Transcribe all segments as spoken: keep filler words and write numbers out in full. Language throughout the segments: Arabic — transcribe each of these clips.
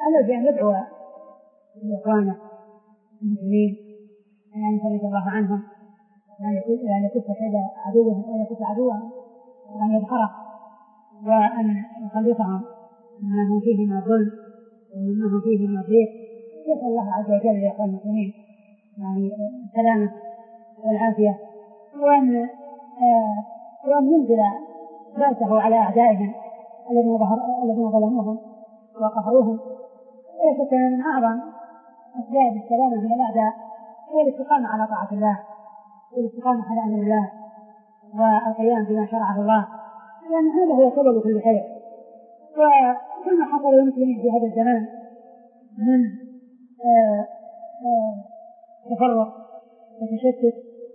على بأن يدعو لإخوانه المسلمين أن يفرج الله عنهم وأن يكف كيد عدوهم وأن يكف عدوهم وأن يدحره وأن يخلصهم مما هم فيه من الظلم ومما هم فيه من الضيق. يسأل الله عز وجل لإخوان المسلمين يعني السلامة والعافية وأن آه وأن ينزل بأسه على أعدائهم الذين الذين ظلموهم وقهروهم. ولا شك من أعظم أسباب السلامة من الأعداء هو الاستقامة على طاعة الله والاستقامة على أمر الله والقيام بما شرعه الله، لأن هذا هو سبب كل خير. وكما حصل للمسلمين في هذا الزمان من آه آه تفرق وتشتت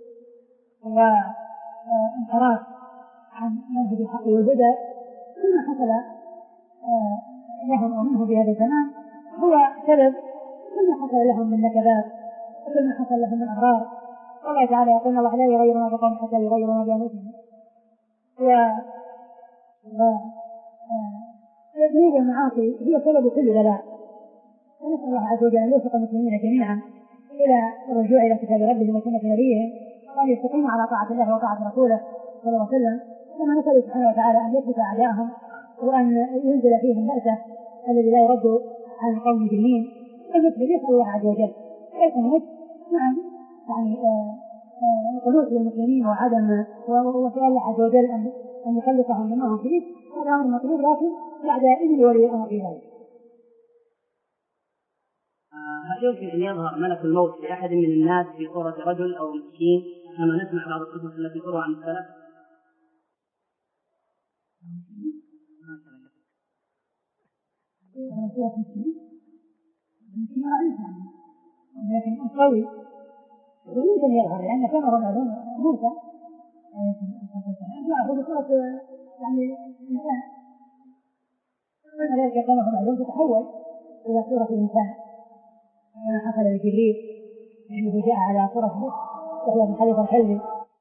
وانحراف عن منهج الحق والهدى، كما حصل آه لهم ومنه في هذا الزمان هو سبب كما حصل لهم من نكبات وكما حصل لهم من أضرار. الله تعالى يقول الله لا يغير ما بقوم حتى يغيروا ما بأنفسهم. و تجنيب المعاصي هي سبب كل بلاء. ونسأل الله عز وجل أن يوفق المسلمين جميعا إلى الرجوع إلى كتاب ربهم وسنة نبيهم وأن يستقيموا على طاعة الله وطاعة رسوله صلى الله عليه وسلم. كما نسأل سبحانه وتعالى أن يثبت أعداءهم وأن ينزل فيهم بأسه الذي لا يرد عن قوم مجرمين. فمثل يسأل الله عز وجل يكون نعم يعني قنوط للمسلمين وعدم وسؤال الله عز وجل أن أن يخلصهم مما هم فيه. هذا أمر مطلوب لكن بعد إذن ولي الأمر في ذلك. هل يمكن أن يظهر ملك الموت لأحد من الناس في صورة رجل أو مسكين كما نسمع بعض القصص التي تروى عن السلف؟ لكن القوي يمكن يظهر لأن كما رأى موسى يأخذ صورة يعني إنسان وذلك كما هو معلوم تتحول إلى صورة إنسان كما حصل لجبريل أنه جاء على صورة بس وهي من خليفة الحلبي.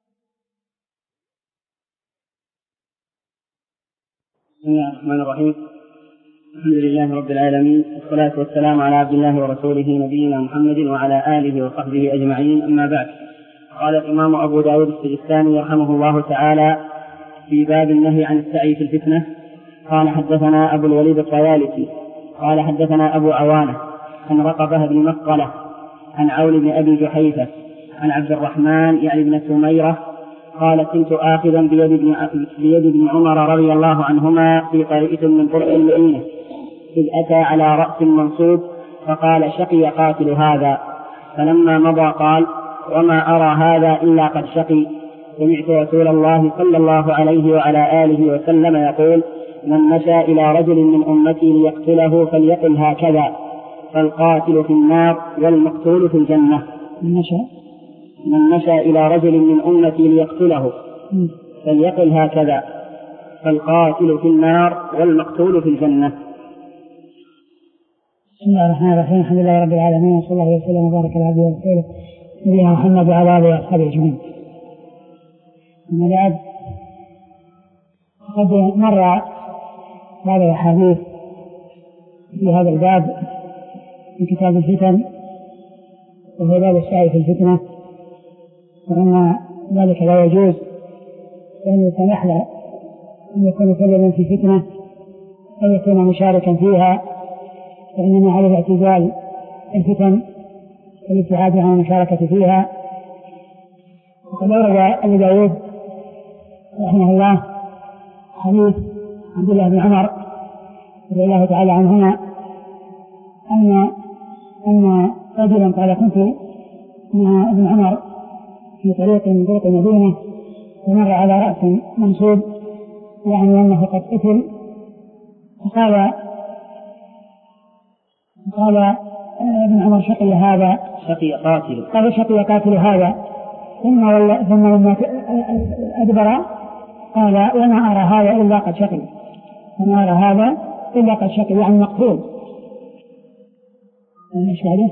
بسم الله الرحمن الرحيم. الحمد لله رب العالمين والصلاة والسلام على عبد الله ورسوله نبينا محمد وعلى آله وصحبه أجمعين. أما بعد، قال الإمام أبو داود السجستاني رحمه الله تعالى في باب النهي عن السعي في الفتنة قال حدثنا أبو الوليد الطيالسي قال حدثنا أبو عوانة عن رقبة بن مسقلة عن عون بن أبي جحيفة عن عبد الرحمن يعني بن سميرة قال كنت آخذا بيد ابن, بيد ابن عمر رضي الله عنهما في طريق من طرق المدينة إذ أتى على رأس منصوب فقال شقي قاتل هذا. فلما مضى قال وما أرى هذا إلا قد شقي. سمعت رسول الله صلى الله عليه وعلى آله وسلم يقول من مشى إلى رجل من أمتي ليقتله فليقل هكذا فالقاتل في النار والمقتول في الجنة. من مشى من مشى إلى رجل من أمتي ليقتله فليقل هكذا فالقاتل في النار والمقتول في الجنة. بسم الله الرحمن الرحيم. الحمد لله رب العالمين وصلى الله وسلم وبارك على عبده ورسوله نبينا محمد وعلى آله وأصحابه أجمعين. أما بعد، قد مر بعض الأحاديث في هذا الباب في كتاب الفتن وهو باب السعي في الفتنة، وأن ذلك لا يجوز وأن يسمح له أن يكون سببا في فتنة أو يكون مشاركا فيها، فإنما عليه اعتزال الفتن والابتعاد عن المشاركة فيها. وقد أورد أبو داود رحمه الله حديث عبد الله بن عمر رضي الله تعالى عنهما أن أن رجلا قال كنت مع ابن عمر في طريق من طرق المدينة ومر على رأس منصوب يعني أنه قد قتل، فقال قال ابن عمر شقي هذا شقي قاتل قال شقي قاتل هذا. ثم ثم لما أدبر قال وما أرى هذا إلا قد شقي وما أرى هذا إلا قد شقي يعني مقتول. ايش بعده؟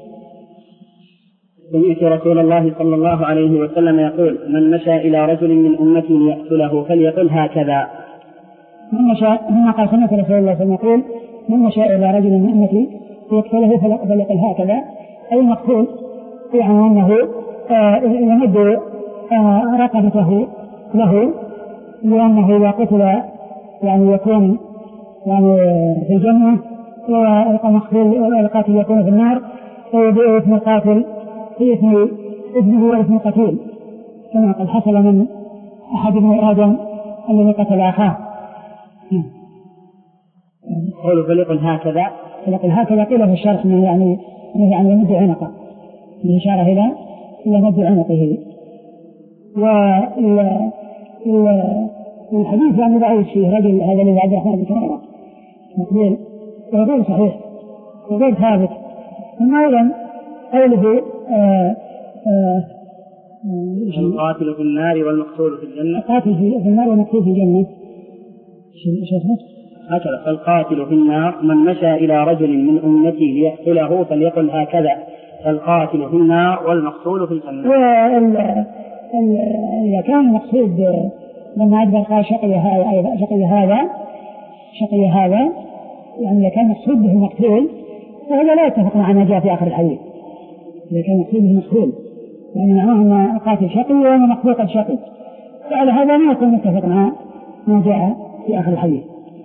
سمعت رسول الله صلى الله عليه وسلم يقول من مشى إلى رجل من أمتي ليقتله فليقل هكذا. من مشى ثم قال سمعت رسول الله صلى الله عليه وسلم يقول من مشى إلى رجل من أمتي يقتله فليقل هكذا، أي المقتول يعني أنه يمد رقبته له، لأنه إذا قتل يعني يكون يعني في الجنة، والمقتول القاتل يكون في النار، فيبيع اسم القاتل في اسم اسمه واسم القتيل، كما قد حصل من أحد ابن آدم الذي قتل أخاه. قوله فليقل هكذا، فليقل هكذا قيل في الشرح من يعني من يعني مد عنقه، بالإشارة إلى إلى مد عنقه. والحديث يعني ضعيف فيه رجل هذا الذي عبد الرحمن بن سميرة مقبول وغير صحيح وغير ثابت. ثم أيضا قوله القاتل في النار والمقتول في الجنة، القاتل في النار والمقتول في الجنة هكذا. فالقاتل في النار من مشى إلى رجل من أمتي ليقتله فليقل هكذا، فالقاتل في النار والمقتول في الجنة. إذا كان المقصود لما أجبر قال شقي هذا شقي هذا شقي هذا يعني إذا كان مقصود به المقتول فهذا لا يتفق مع ما جاء في آخر الحديث. إذا كان مقصود به المقتول يعني معناه أن القاتل شقي وأن المقتول قد شقي، فعلى هذا ما يكون متفق مع ما جاء في آخر الحديث.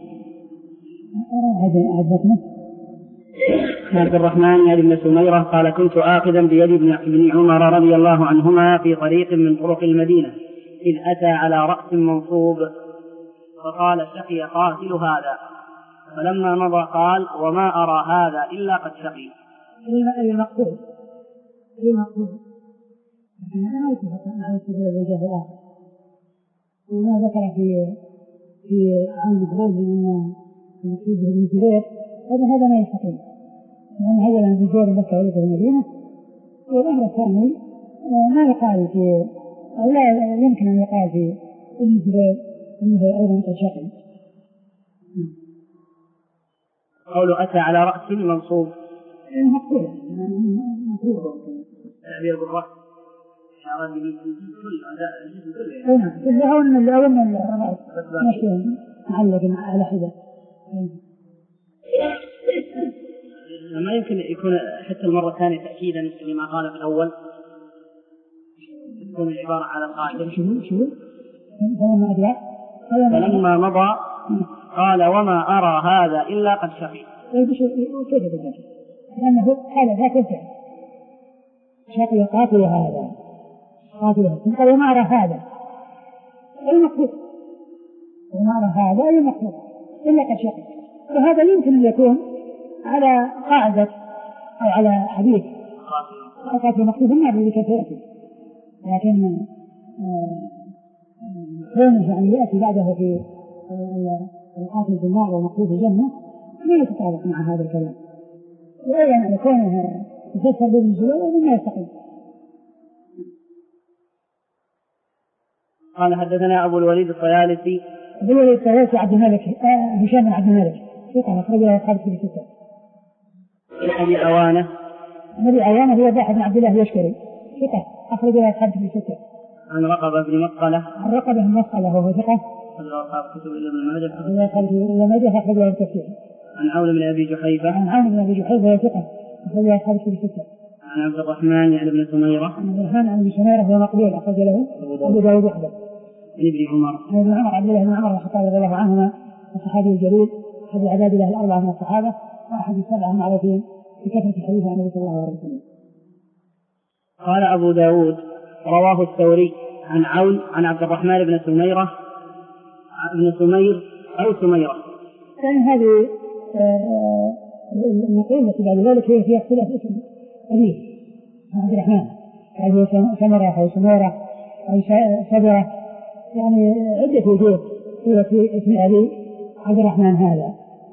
هذا عزتنا. عبد الرحمن يعني بن سميرة قال كنت آخذا بيد ابن عمر رضي الله عنهما في طريق من طرق المدينة إذ أتى على رأس منصوب فقال شقي قاتل هذا، فلما مضى قال وما أرى هذا إلا قد شقي. أي مقصود أي مقصود أنا ما يتفق مع الاستدلال الذي في الآخر، وما ذكر في في عن مخروج من المقصود به ابن جبير هذا هذا ما يستقيم، لأن هذا ابن جبير مكة ولد في المدينة، والأمر الثاني ما يقال في أو لا يمكن أن يقال في ابن جبير أنه أيضا قد شقي. قوله أتى على رأس منصوب مقصود مقصود تعبير بالرأس إشارة بالجسم كله نعم كله أن الأول من الرأس معلق على حدة. ما يمكن يكون حتى المرة الثانية تأكيدا لما قال في الأول تكون العبارة على القاتل شو شو فلما أدرى فلما مضى قال وما أرى هذا إلا قد شقي. كيف تجد؟ لأنه هذا ذاك الفعل شقي قاتل هذا قاتل هذا قال وما أرى هذا أي مقصود وما أرى هذا أي مقصود إلا قد شقي. وهذا يمكن أن يكون على قاعدة أو على حديث قاتل مقصود النار بكثرته، لكن كونه يعني يأتي بعده في القاتل في النار والمقصود في الجنة لا يتطابق مع هذا الكلام، وأيضا أن كونه يفسر بالنزول ما يستقيم. قال حدثنا أبو الوليد الطيالسي أبو الوليد الطيالسي عبد الملك هشام بن عبد الملك ثقة أخرجه أصحاب الكتب الستة. أبي عوانة أبي عوانة هو ضاحك بن عبد الله اليشكري ثقة أخرجه أصحاب الكتب الستة. عن رقبة بن مسقلة عن رقبة بن مسقلة وهو ثقة أخرجه أصحاب الكتب إلا ابن ماجه أخرجه ماجه أخرجه التفسير. عن عون بن أبي جحيفة عن عون بن أبي جحيفة وهو ثقة أخرجه أصحاب الكتب الستة. عن عبد الرحمن يعني بن سميرة عن عبد الرحمن بن سميرة هو مقبول أخرج له أبو داود وحده. عن ابن عمر عن ابن عمر عبد الله بن عمر الخطاب رضي الله عنهما الصحابي الجليل أحد العباد الله الأربعة من الصحابة وأحد السبعة المعروفين بكثرة الحديث عن النبي صلى الله عليه وسلم. قال أبو داود رواه الثوري عن عون عن عبد الرحمن بن سميرة بن سمير أو سميرة. كان هذه النقيل التي بعد ذلك هي فيها اختلاف اسم أبيه عبد الرحمن هذه سمرة أو سميرة أو سبرة يعني عدة وجوه هي في اسم أبي عبد الرحمن هذا.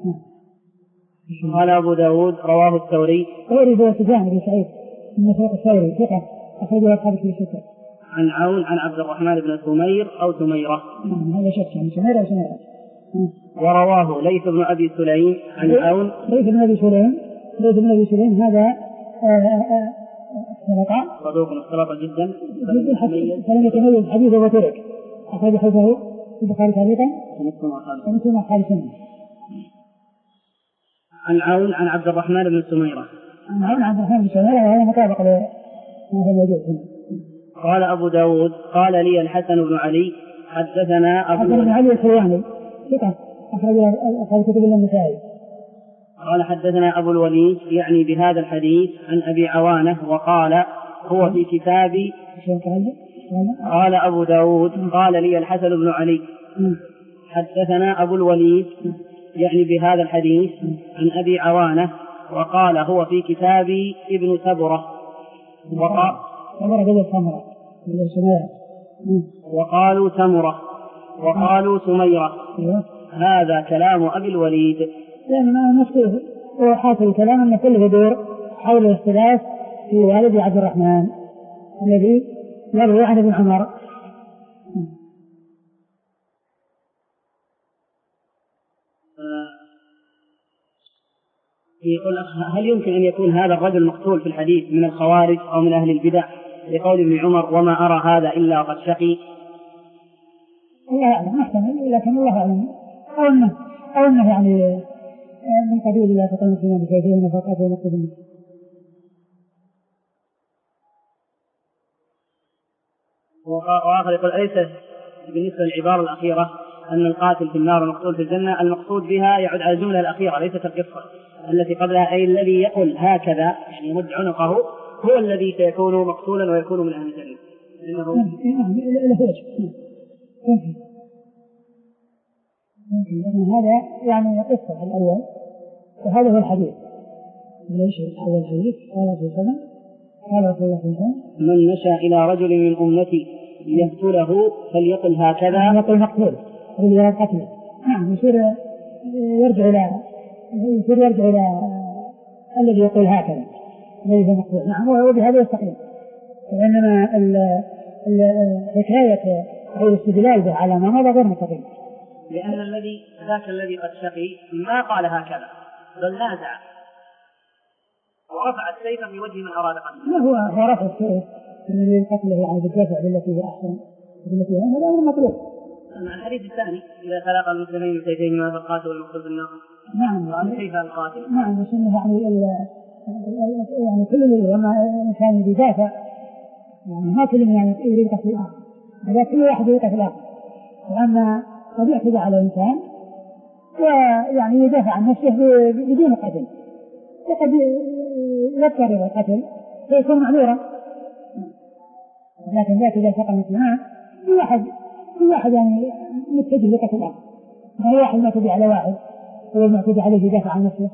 قال أبو داود رواه الثوري الثوري هو سفيان بن سعيد من مسروق الثوري ثقة أخرجه أصحاب الكتب الستة. عن عون عن عبد الرحمن بن سمير أو سميرة هذا شك يعني سميرة أو سميرة. ورواه ليث بن أبي سليم عن عون ليث بن أبي سليم ليث بن أبي سليم هذا صدوق اختلط جدا فلم يتميز حديثه وترك أخرج حديثه في البخاري تعليقا ومسلم وأصحاب السنن. عن عون عن عبد الرحمن بن سميرة. عن عون عبد الرحمن بن سميرة وهذا مطابق لما هو موجود هنا. قال أبو داود قال لي الحسن بن علي حدثنا أبو الحسن بن علي الحلواني ثقة أخرج كتب النسائي. قال حدثنا أبو الوليد يعني بهذا الحديث عن أبي عوانة وقال هو في كتاب. قال أبو داود قال لي الحسن بن علي حدثنا أبو الوليد يعني بهذا الحديث عن أبي عوانة وقال هو في كتاب ابن سبرة وقال وقالوا سمرة وقالوا سميرة. هذا كلام أبي الوليد. يعني ما نفسه هو حاصل الكلام أن كله يدور حول الاختلاف في والد عبد الرحمن الذي يروي عن ابن عمر. يقول هل يمكن أن يكون هذا الرجل مقتول في الحديث من الخوارج أو من أهل البدع لقول ابن عمر وما أرى هذا إلا قد شقي؟ الله أعلم محتمل لكن الله أعلم أو أنه أو أنه يعني من قبيل لا تقوم فينا بشيئين فقط ونقصد. وآخر يقول أليس بالنسبة للعبارة الأخيرة أن القاتل في النار والمقتول في الجنة المقصود بها يعود على الجملة الأخيرة ليست القصة التي قبلها أي الذي يقول هكذا يعني يمد عنقه هو الذي سيكون مقتولا ويكون من أهل الجنة. إنه ممكن هذا يعني قصة الأول وهذا هو الحديث. ليش أول الحديث قال في سنة قال رسول الله صلى الله عليه وسلم من مشى إلى رجل من أمتي ليقتله فليقل هكذا يقول مقتول إلى القتل. نعم يصير يرجع إلى يصير يرجع إلى الذي يقول هكذا الذي هو مقتول. نعم وبهذا يستقيم. وإنما الحكاية أو الاستدلال به على ما مضى غير مستقيم. لأن الذي ذاك الذي قد شقي ما قال هكذا بل نازع ورفع السيف في وجه من أراد قتله. ما هو هو رفع السيف من قتله يعني بالدفع بالتي هي أحسن بالتي هي هذا أمر مطلوب. مع الحديث الثاني إذا تلاقى المسلمين بسيفيهما فالقاتل والمقتول بالنار. نعم قال كيف القاتل؟ نعم بس إنه يعني يعني كل اللي لما كان يدافع يعني ما كل من يعني يريد قتل الآخر هذا كل واحد يريد قتل الآخر. وأما قد يعتدى على الإنسان ويعني يدافع عن نفسه بدون قتل وقد يضطر إلى القتل فيكون معذورا. لكن ذاك إذا سقى الإسلام في واحد في واحد يعني متجه لقتل الآخر هو واحد معتدي على واحد هو معتدي عليه يدافع عن نفسه.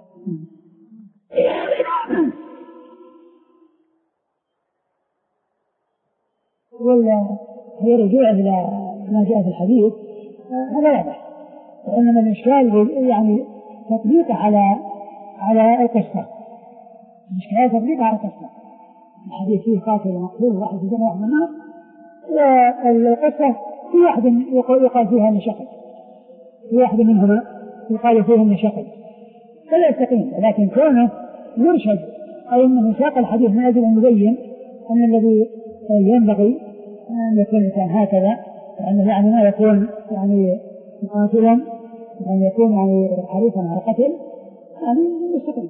ولا هي رجوع إلى ما جاء في الحديث هذا واضح. وإنما الإشكال يعني تطبيقه على على القصة. الإشكال تطبيقه على القصة. الحديث فيه قاتل ومقتول واحد في الجنة واحد في النار والقصة في واحد يقال فيها أن شقي في واحد منهما يقال فيه أن شقي فلا يستقيم. لكن كونه يرشد أو أنه ساق الحديث من أجل أن يبين أن الذي ينبغي أن يكون الإنسان هكذا وأنه يعني ما يكون يعني قاتلا وأن يكون يعني حريصا على القتل يعني مستقيم.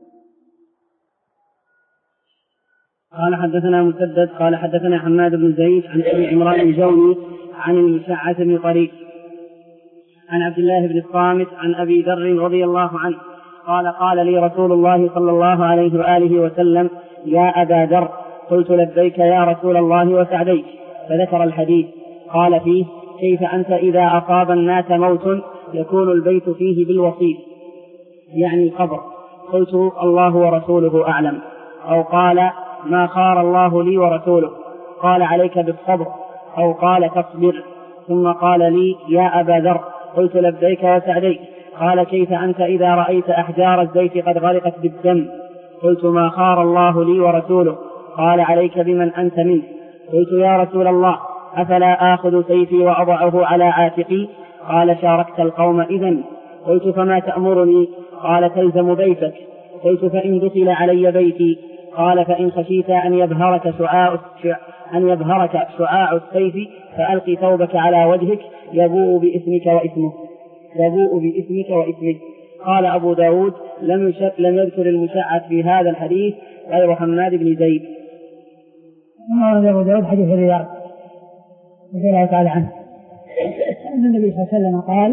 قال حدثنا مسدد قال حدثنا حماد بن زيد عن أبي عمران الجوني عن المشعث بن طريق عن عبد الله بن الصامت عن أبي ذر رضي الله عنه قال قال لي رسول الله صلى الله عليه وآله وسلم يا أبا ذر قلت لبيك يا رسول الله وسعديك فذكر الحديث قال فيه كيف أنت إذا أصاب الناس موت يكون البيت فيه بالوصيف يعني القبر. قلت الله ورسوله أعلم. أو قال ما خار الله لي ورسوله. قال عليك بالصبر. أو قال تصبر. ثم قال لي يا أبا ذر قلت لبيك وسعديك. قال كيف أنت إذا رأيت أحجار الزيت قد غرقت بالدم. قلت ما خار الله لي ورسوله. قال عليك بمن أنت منه. قلت يا رسول الله أفلا آخذ سيفي وأضعه على عاتقي. قال شاركت القوم إذن. قلت فما تأمرني. قال تلزم بيتك. قلت فإن دخل علي بيتي. قال فإن خشيت أن يبهرك شعاع أن يبهرك شعاع السيف فألقي ثوبك على وجهك يبوء باسمك واسمه يبوء باسمك واسمك. قال أبو داود لم لم يذكر المشعث في هذا الحديث غير حماد بن زيد. ما أبو داود حديث الرياض رضي الله تعالى عنه أن النبي صلى الله عليه وسلم قال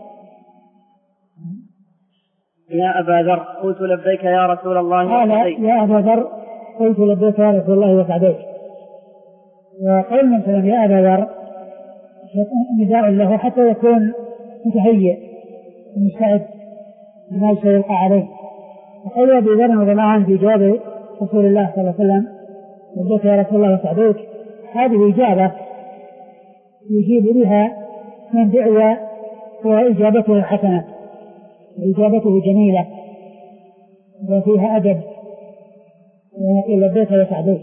يا أبا ذر قلت لبيك يا رسول الله. قال يا أبا ذر قلت لبيك يا رسول الله وسعديك. وقول من سلم يا أبا ذر نداء له حتى يكون متهيئ ومستعد لما سيلقى عليه. وقال أبي ذر رضي الله عنه في جواب رسول الله صلى الله عليه وسلم لبيك يا رسول الله وسعديك، هذه إجابة يجيب بها من دعوة وإجابته حسنة وإجابته جميلة وفيها أدب، ويقول لبيك وسعديك.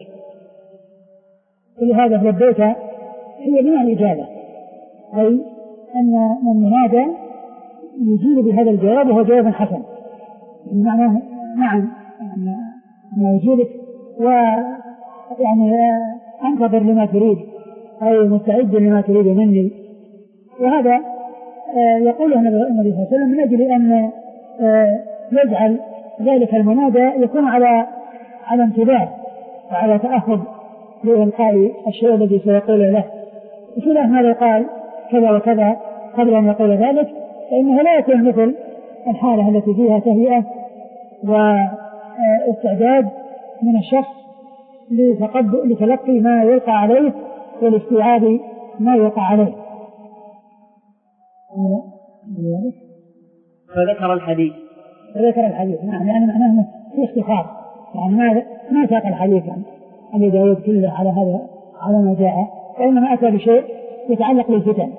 ولهذا لبيك هي من الإجابة، أي أن من ينادى يجيب بهذا الجواب وهو جواب حسن، بمعنى نعم أنا يجيبك ويعني أنتظر لما تريد أي مستعد لما تريد مني. وهذا يقوله النبي صلى الله عليه وسلم من أجل أن يجعل ذلك المنادى يكون على على انتباه وعلى تأخذ لإلقاء الشيء الذي سيقوله له، بخلاف ما لو قال كذا وكذا قبل أن يقول ذلك فإنه لا يكون مثل الحالة التي فيها تهيئة واستعداد من الشخص لتلقي ما يلقى عليه والاستيعاب ما يلقى عليه. فذكر الحديث فذكر الحديث نعم، يعني معناه في اختصار، يعني ما ما ساق الحديث عن أبي داود كله على هذا على ما جاء، وإنما أتى بشيء يتعلق بالفتن.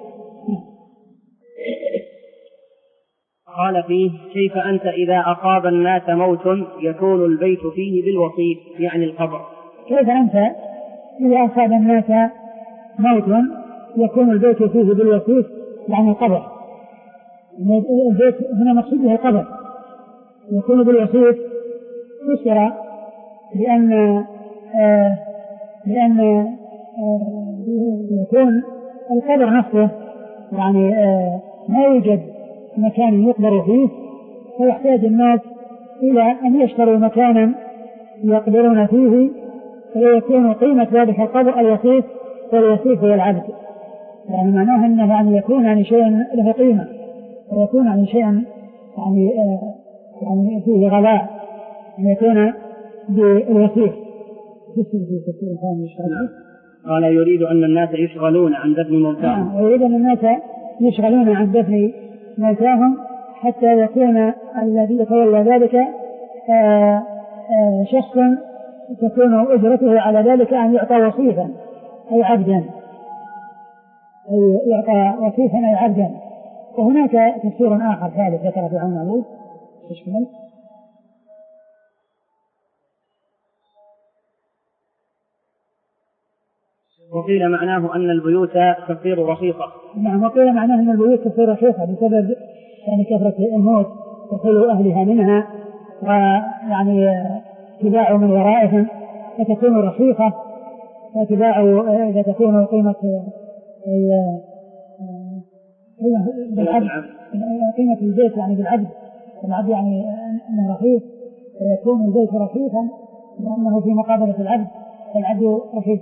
قال فيه كيف أنت إذا أصاب الناس موت يكون البيت فيه بالوصيف يعني القبر. كيف أنت إذا أصاب الناس موت يكون البيت فيه بالوصيف يعني القبر. البيت هنا مقصود به القبر، يكون بالوصيف فسر لأن آه لأن آه يكون القبر نفسه يعني آه ما يوجد مكان يقبر فيه، فيحتاج الناس إلى أن يشتروا مكانا يقبرون فيه، فيكون قيمة ذلك القبر الوصيف، والوصيف هو العبد، يعني معناه أنه يعني يكون يعني شيء له قيمة ويكون يعني شيء يعني آه يعني فيه غلاء أن يكون بالوصيف. قال يريد أن الناس يشغلون عن دفن موتاهم. ويريد أن الناس يشغلون عن دفن موتاهم حتى يكون الذي يتولى ذلك آآ آآ شخصا تكون أجرته على ذلك أن يعطى وصيفا أي عبدا، أي يعطى وصيفا أي عبدا. وهناك تفسير آخر ثالث ذكر في عون أبوه تشمل وقيل معناه أن البيوت تصير رخيصة. نعم، وقيل معناه أن البيوت تصير رخيصة بسبب يعني كثرة الموت وخلو أهلها منها ويعني تباع من ورائهم فتكون رخيصة، فتباع إذا تكون قيمة بالعبد قيمة البيت يعني بالعبد العبد يعني أنه رخيص، فيكون البيت رخيصا لأنه في مقابلة العبد فالعبد رخيص.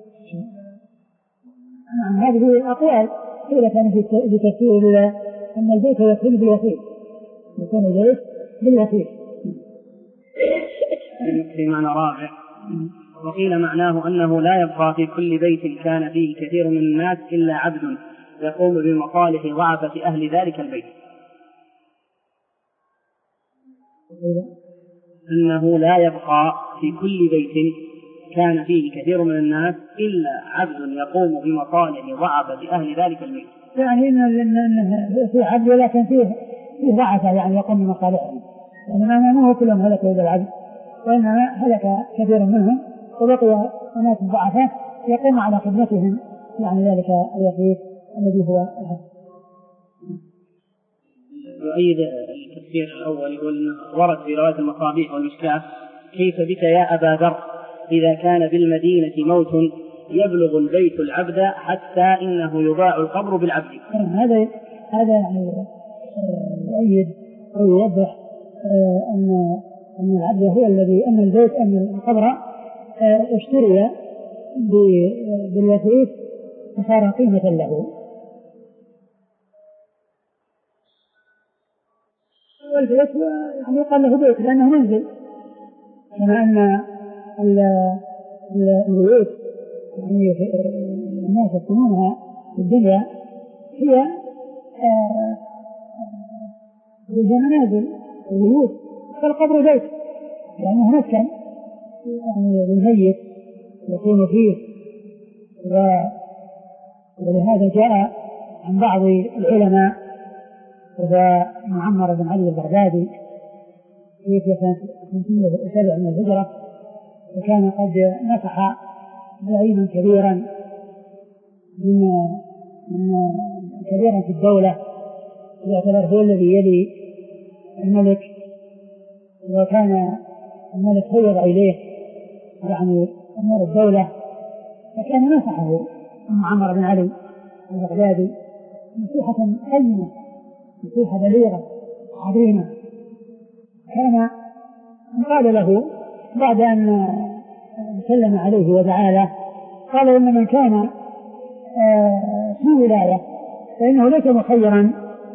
نعم، هذه أقوال قيل كان في تفسير أن البيت يكون بالوصيف، يكون البيت بالوصيف. في معنى رابع وقيل معناه أنه لا يبقى في كل بيت كان فيه كثير من الناس إلا عبد يقوم بمصالح ضعفة أهل ذلك البيت. أنه لا يبقى في كل بيت كان فيه كثير من الناس إلا عبد يقوم بمصالح ضعفة أهل ذلك البيت. يعني إن في عبد ولكن فيه فيه ضعفة يعني يقوم بمصالحهم، يعني ما هو كلهم هلكوا إلى العبد، وإنما هلك كثير منهم وبقي أناس ضعفة يقوم على خدمتهم يعني ذلك الوصيف الذي هو العبد. يؤيد التفسير الأول يقول أنه ورد في رواية المصابيح والمشكاة كيف بك يا أبا ذر إذا كان بالمدينة موت يبلغ البيت العبد حتى إنه يباع القبر بالعبد. هذا هذا يعني يؤيد أو يوضح أن أن العبد هو الذي أن البيت أن القبر اشتري بالوثيق فصار قيمة له. والبيت يعني يقال له بيت لأنه منزل، كما أن البيوت يعني الناس يسكنونها في الدنيا هي منازل وبيوت، فالقبر بيت لأنه مسكن يعني للميت يكون فيه. ولهذا جاء عن بعض العلماء وهو معمر بن علي البغدادي في سنة خمسمائة وسبعة من الهجرة، وكان قد نصح زعيما كبيرا من من كبيرا في الدولة، يعتبر هو الذي يلي الملك، وكان الملك فوض إليه يعني أمور الدولة، فكان نصحه معمر بن علي البغدادي نصيحة قيمة، نصيحة بليغة عظيمة. كان قال له بعد أن سلم عليه ودعا له، قال إن من كان في ولاية فإنه ليس مخيرا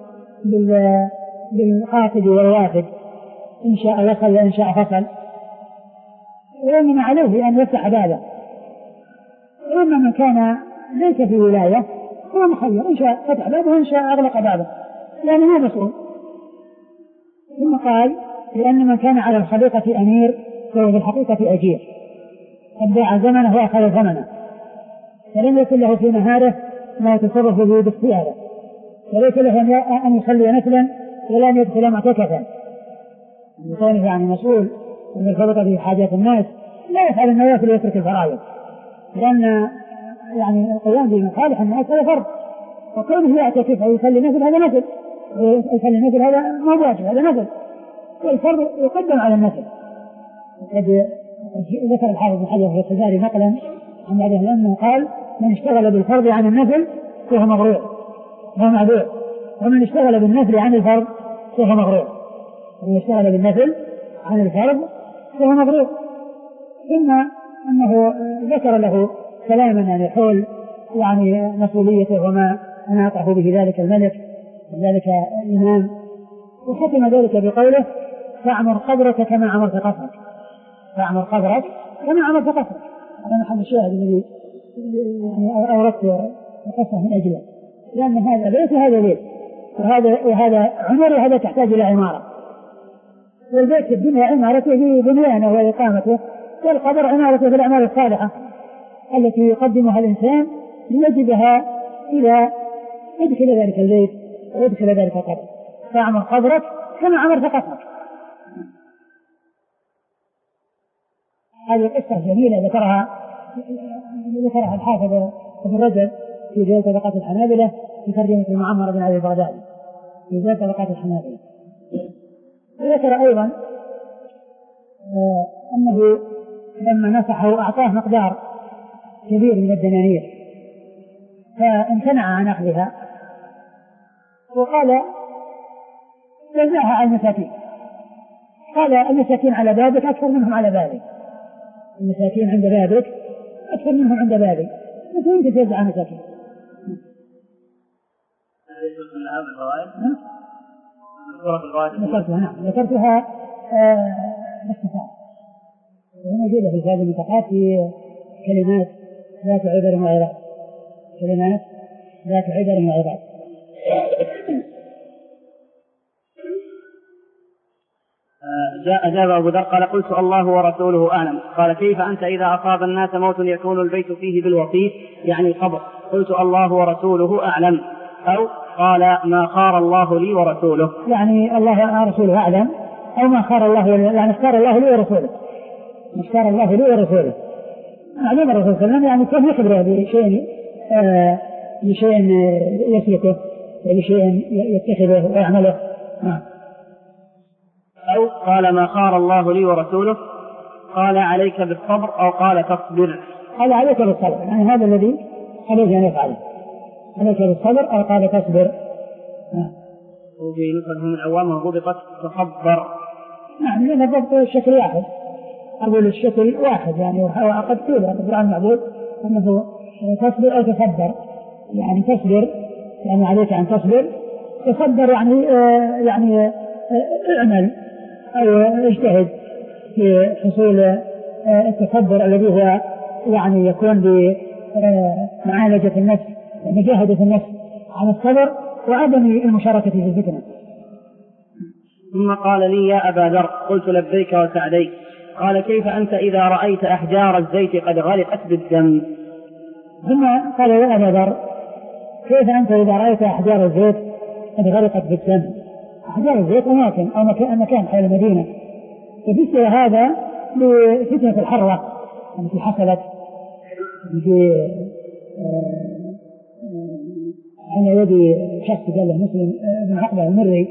بالقاصد والوافد، إن شاء وصل وإن شاء فصل، وإنما عليه أن يفتح بابه. وإما من كان ليس في ولاية هو مخير، إن شاء فتح بابه وإن شاء أغلق بابه، لأنه هو مسؤول. ثم قال لأن من كان على الخليقة أمير فهو في الحقيقة أجير، قد باع زمنه وأخذ ثمنه، فلم يكن له في نهاره ما يتصرف به باختياره، وليس له أن يصلي نفلا ولا أن يدخل معتكفا، يكون يعني مسؤول أن يرتبط به حاجات الناس، لا يفعل النوافل ويترك الفرائض، لأن يعني القيام بمصالح الناس هذا فرض، وكونه يعتكف أو يصلي نفل هذا نفل، يصلي نفل هذا ما واجب، هذا نفل، والفرض يقدم على النفل. وقد ذكر الحافظ بن حجر في التجاري نقلا عن بعض العلماء قال من اشتغل بالفرض عن النفل فهو مغرور وهو معذور، ومن اشتغل بالنفل عن الفرض فهو مغرور، ومن اشتغل بالنفل عن الفرض فهو مغرور. ثم أنه ذكر له كلاما يعني حول يعني مسؤوليته وما أناطه به ذلك الملك وذلك الإمام، وختم ذلك بقوله فاعمر قبرك كما عمرت قصرك، فاعمر قبرك كما عمرت قصرك. هذا محل الشاهد الذي يعني أوردت القصة من أجله، لأن هذا بيت وهذا بيت، وهذا وهذا عمر وهذا تحتاج إلى عمارة، والبيت في الدنيا عمارته ببنيانه وإقامته، والقبر عمارته بالأعمال الصالحة التي يقدمها الإنسان ليجبها إلى يدخل ذلك البيت ويدخل ذلك القبر. فاعمر قبرك كما عمرت قصرك. هذه قصة جميلة ذكرها ذكرها الحافظ ابن رجب في ذيل طبقات الحنابلة في ترجمة معمر بن علي البغدادي في ذيل طبقات الحنابلة. وذكر أيضا أنه لما نصحه أعطاه مقدار كبير من الدنانير فامتنع عن أخذها، وقال وزعها على المساكين. قال المساكين على بابك أكثر منهم على بابي، المساكين عند بابك أكثر منهم عند بابي، مثل أنت توزع على المساكين. ذكرتها نعم ذكرتها باختصار، وهي موجودة في هذه المنطقات في كلمات ذات عبر وعظات، كلمات ذات عبر وعظات. جاء أجاب أبو ذر قال قلت الله ورسوله أعلم. قال كيف أنت إذا أصاب الناس موت يكون البيت فيه بالوصيف يعني قبر؟ قلت الله ورسوله أعلم. أو قال ما خار الله لي ورسوله، يعني الله ورسوله أعلم، أو ما خار الله يعني اختار الله لي ورسوله، اختار الله لي ورسوله. معلوم الرسول صلى الله عليه وسلم يعني كيف يخبره بشيء آه بشيء يسلكه وبشيء يتخذه ويعمله. نعم. أو قال ما خار الله لي ورسوله، قال عليك بالصبر، أو قال تصبر. قال عليك بالصبر، يعني هذا الذي عليك أن يفعله، عليك بالصبر، أو قال تصبر. وفي نسخة من عوامه ضبطت تصبر. نعم لأن الضبط الشكل واحد، أقول الشكل واحد يعني وقد قيل في القرآن المعبود أنه تصبر أو تصبر، يعني تصبر يعني عليك أن تصبر، تصبر يعني آه يعني آه اعمل أو اجتهد في حصول آه التصبر الذي هو يعني يكون بمعالجة النفس ومجاهدة النفس على الصبر وعدم المشاركة في الفتنة. ثم قال لي يا أبا ذر قلت لبيك وسعديك. قال كيف أنت إذا رأيت أحجار الزيت قد غرقت بالدم؟ ثم قال يا أبا ذر كيف أنت إذا رأيت أحجار الزيت قد غرقت بالدم؟ أحجار الزيت أماكن أو مكان, مكان حول المدينة، فبسر هذا لفتنة الحرة التي حصلت في على يد شخص قال له مسلم بن عقبة المري.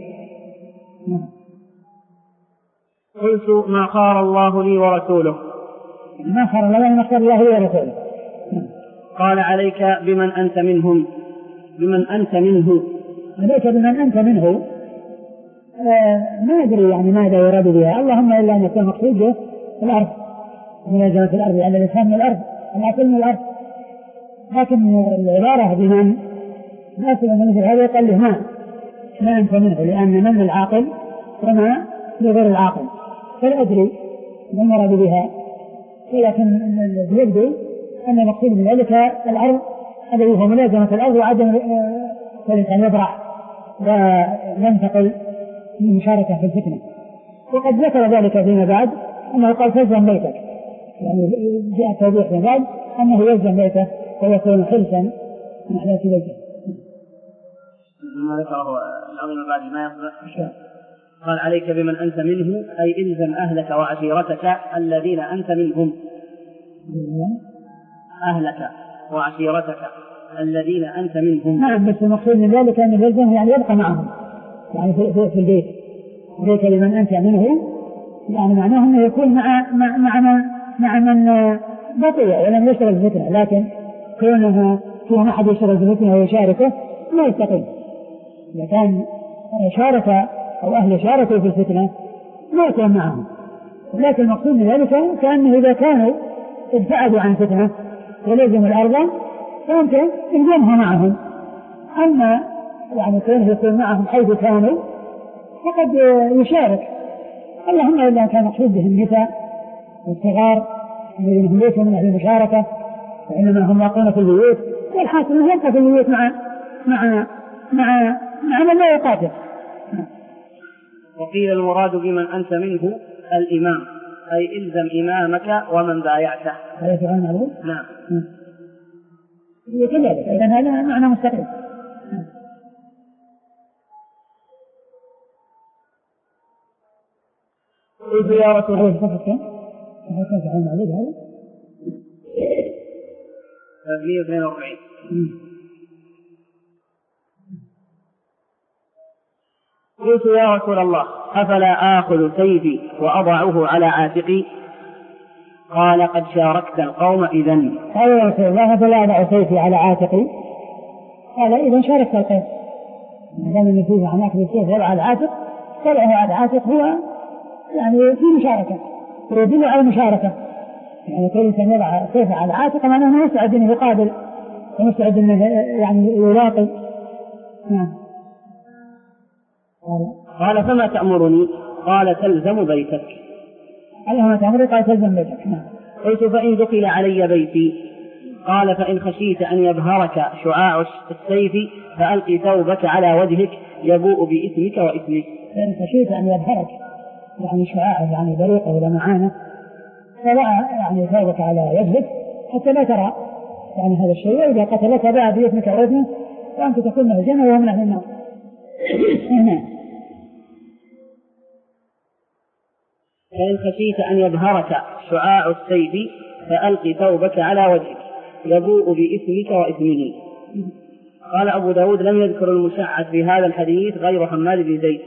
قلت ما خار الله لي ورسوله. ما خار الله ما خار الله لي ورسوله. قال عليك بمن أنت منهم، بمن أنت منه. عليك بمن أنت منه آه ما أدري يعني ماذا يراد بها، اللهم إلا أن يكون مقصود به الأرض، ملازمة الأرض على الإنسان من الأرض، العقل من الأرض، لكن العبارة بمن لا سلم مثل هذا يقال له ما ما أنت منه، لأن من العاقل وما لغير العاقل، فلا أدري ما المراد بها، لكن يبدو أن المقصود من ذلك الأرض الذي هو ملازمة الأرض وعدم الإنسان يبرح وينتقل من مشاركة في الفتنة. وقد ذكر ذلك فيما بعد أنه قال تلزم بيتك، يعني جاء توضيح فيما بعد أنه يلزم بيته ويكون خلفا من أحداث بيته. ما ذكره العظيم بعد ما يصبح قال عليك بمن أنت منه أي إلزم أهلك وعشيرتك الذين أنت منهم. أهلك وعشيرتك الذين أنت منهم. نعم بس المقصود من ذلك أن يلزم يعني يبقى معهم يعني في, في البيت. عليك بمن أنت منه يعني معناه أنه يكون مع مع مع من, مع من بطيء ولم يشتغل في الفتنة، لكن كونه كون أحد يشتغل في الفتنة ويشاركه لا يستقيم. إذا كان شارك أو أهل شاركوا في الفتنة لا يكون معهم، لكن المقصود من ذلك كأنه إذا كانوا ابتعدوا عن الفتنة ولزموا الأرض فأنت تلزمها معهم، أما يعني كونه يكون معهم حيث كانوا فقد يشارك. اللهم إلا كان مقصود بهم النساء والصغار الذين هم ليسوا من أهل المشاركة وإنما هم واقعون في البيوت، والحاصل أنه يبقى في البيوت مع مع مع مع من لا يقاتل. وقيل المراد بمن أنت منه الإمام أي إلزم إمامك ومن بايعته. هذا في عين أبو؟ نعم. كذلك إذن هذا معنى مستقيم. قلت يا رسول الله صفحة كم؟ صفحة في عين أبو هذا؟ مئة واثنين وأربعين. قلت يا رسول الله أفلا آخذ سيفي وأضعه على عاتقي؟ قال قد شاركت القوم إذن. قال يا رسول الله أفلا أضع سيفي على عاتقي؟ قال إذن شاركت القوم، ما دام النتيجة عن أخذ السيف وضع على العاتق وضعه على العاتق هو يعني في مشاركة يدل على المشاركة، يعني كل إنسان يضع سيفه على العاتق معناه مستعد أنه يقابل ومستعد أنه يعني يلاقي. نعم. قال فما تأمرني؟ قال تلزم بيتك. اللهم تأمرني؟ قال تلزم بيتك. قلت فإن دخل علي بيتي؟ قال فإن خشيت أن يبهرك شعاع السيف فألقي ثوبك على وجهك يبوء بإثمك وإثمك. فإن خشيت أن يبهرك يعني شعاع يعني بريقه ولا معانة فلا يعني ثوبك على وجهك حتى لا ترى يعني هذا الشيء، وإذا قتلك باء بإثمك وإثمك فأنت تكون من الجنة وهو من أهل النار. فإن خشيت أن يبهرك شعاع السيف فألقي ثوبك على وجهك يبوء بإثمك وإثمه. قال أبو داود لم يذكر المشعث في هذا الحديث غير حماد بن زيد.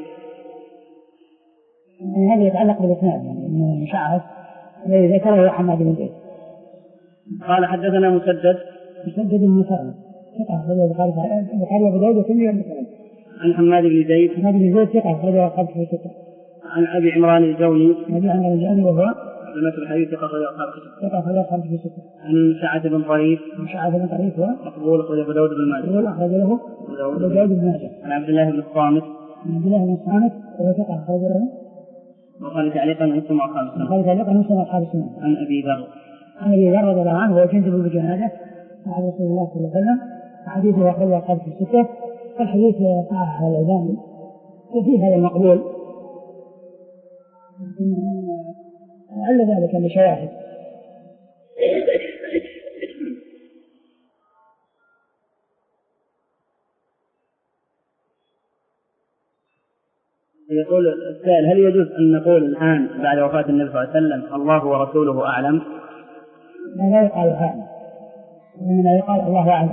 هذا يتعلق بالإسناد يعني المشعث الذي ذكره حماد بن زيد. قال حدثنا مسدد مسدد بن مسرهد ثقة أخرجه البخاري وأبو داود وترمذي والنسائي. عن حماد بن زيد. حماد بن زيد ثقة أخرجه أصحاب الكتب الستة. عن أبي عمران الجوني. أبي عمران الجوني وهو مثل الحديث ثقة أخرجه أصحاب الكتب. ثقة أخرجه أصحاب الكتب الستة. عن سعد بن طريف. سعد بن طريف هو مقبول أخرجه أبو داود بن ماجه. مقبول أخرجه له أبو داود بن ماجه. عن عبد الله بن الصامت. عن عبد الله بن الصامت وهو ثقة أخرجه له. وقال تعليقا مسلم وأصحاب السنة. وقال تعليقا مسلم وأصحاب السنة. عن أبي ذر. عن أبي ذر رضي الله عنه وهو جندب بالجنازة مع رسول الله صلى الله عليه وسلم. حديثه أخرجه أصحاب الستة. الحديث صححه الألباني وفيه هذا المقبول لعل ذلك لشواهد. يقول السائل هل يجوز أن نقول الآن بعد وفاة النبي صلى الله عليه وسلم الله ورسوله أعلم؟ لا يقال أعلم، وإنما يقال الله أعلم.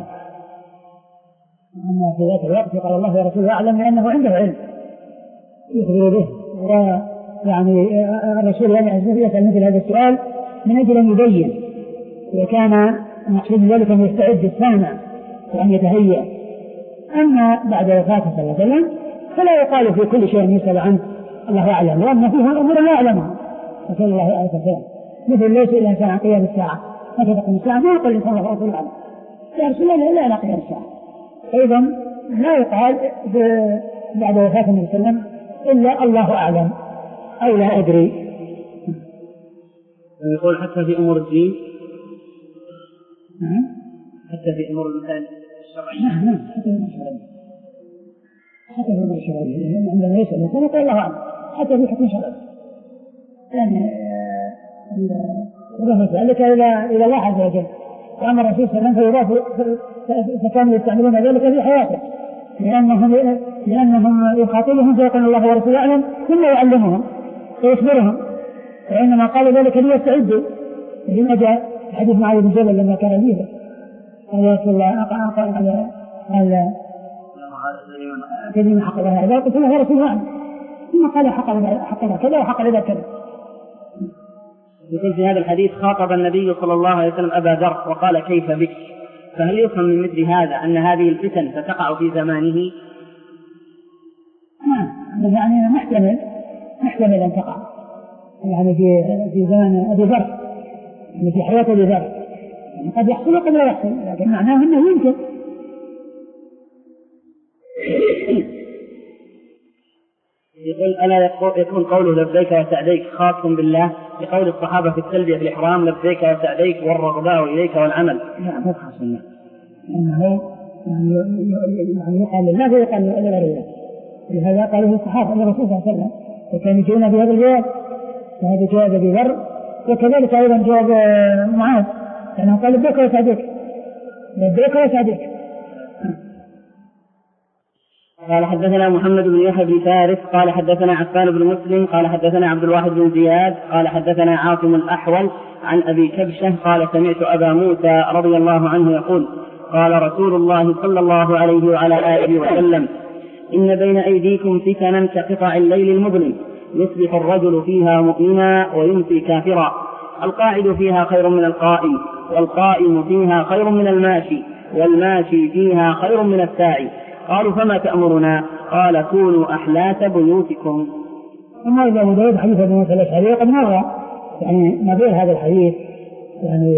أما في ذات الوقت يقال الله ورسوله أعلم لأنه عنده علم يخبر به. ويعني الرسول يسأل مثل هذا السؤال من أجل أن يبين، وكان مقصود ذلك أن يستعد السامع وأن يتهيأ. أما بعد وفاته صلى الله عليه وسلم فلا يقال في كل شيء يسأل عنه الله أعلم، لأن فيه أمور لا يعلمها. رسول الله عليه وسلم مثل ليس إلا إنسان عن قيام الساعة متى تقوم الساعة ما يقول الإنسان الله رسول أعلم، يا رسول الله لا على قيام الساعة. أيضا لا يقال بعد وفاة النبي صلى الله عليه وسلم إلا الله أعلم أو لا أدري. يقول حتى في أمور الدين، حتى في أمور المثال الشرعية. نعم حتى في أمور الشرعية، حتى في أمور الشرعية عندما يسأل الإنسان يقول الله أعلم حتى في حكم شرعي. يعني يضاف ذلك إلى إلى الله عز وجل. وأما الرسول صلى الله عليه وسلم فيضاف فكانوا يستعملون ذلك في حياته، لأنهم لأنهم يخاطبهم فيقول الله ورسوله أعلم ثم يعلمهم ويخبرهم، وإنما قالوا ذلك ليستعدوا. لما جاء حديث معاذ بن جبل لما كان ليبا قال يا رسول الله أقل على على كلمة حق لها هذا قلت له رسول الله ثم قال حق لها كذا وحق لها كذا. يقول في هذا الحديث خاطب النبي صلى الله عليه وسلم أبا ذر وقال كيف بك؟ فهل يفهم من مثل هذا أن هذه الفتن ستقع في زمانه؟ نعم يعني محتمل محتمل أن تقع يعني في في زمان أبي ذر، يعني في حياة أبي ذر يعني قد يحصل وقد لا يحصل، لكن معناه أنه يمكن. يقول ألا يكون قوله لبيك وسعديك خاص بالله بقول الصحابة في التلبية في الإحرام لبيك وسعديك والرغباء إليك والعمل؟ لا مو خاص بالله، لأنه يعني يقال لله ويقال لغير الله، لهذا قاله الصحابة أن الرسول صلى الله عليه وسلم وكان يجينا بهذا الجواب، وهذا جواب أبي ذر وكذلك أيضا جواب معاذ لأنه قال لبيك وسعديك لبيك وسعديك. قال حدثنا محمد بن يحيى بن فارس قال حدثنا عفان بن مسلم قال حدثنا عبد الواحد بن زياد قال حدثنا عاصم الأحول عن أبي كبشة قال سمعت أبا موسى رضي الله عنه يقول قال رسول الله صلى الله عليه وعلى آله وسلم إن بين أيديكم فتنا كقطع الليل المظلم يصبح الرجل فيها مؤمنا ويمسي كافرا، القاعد فيها خير من القائم، والقائم فيها خير من الماشي، والماشي فيها خير من الساعي. قالوا فما تأمرنا؟ قال كونوا أحلاس بيوتكم. أما إذا أبو داود حديث ابن موسى الأشعري قد مر يعني نظير هذا الحديث يعني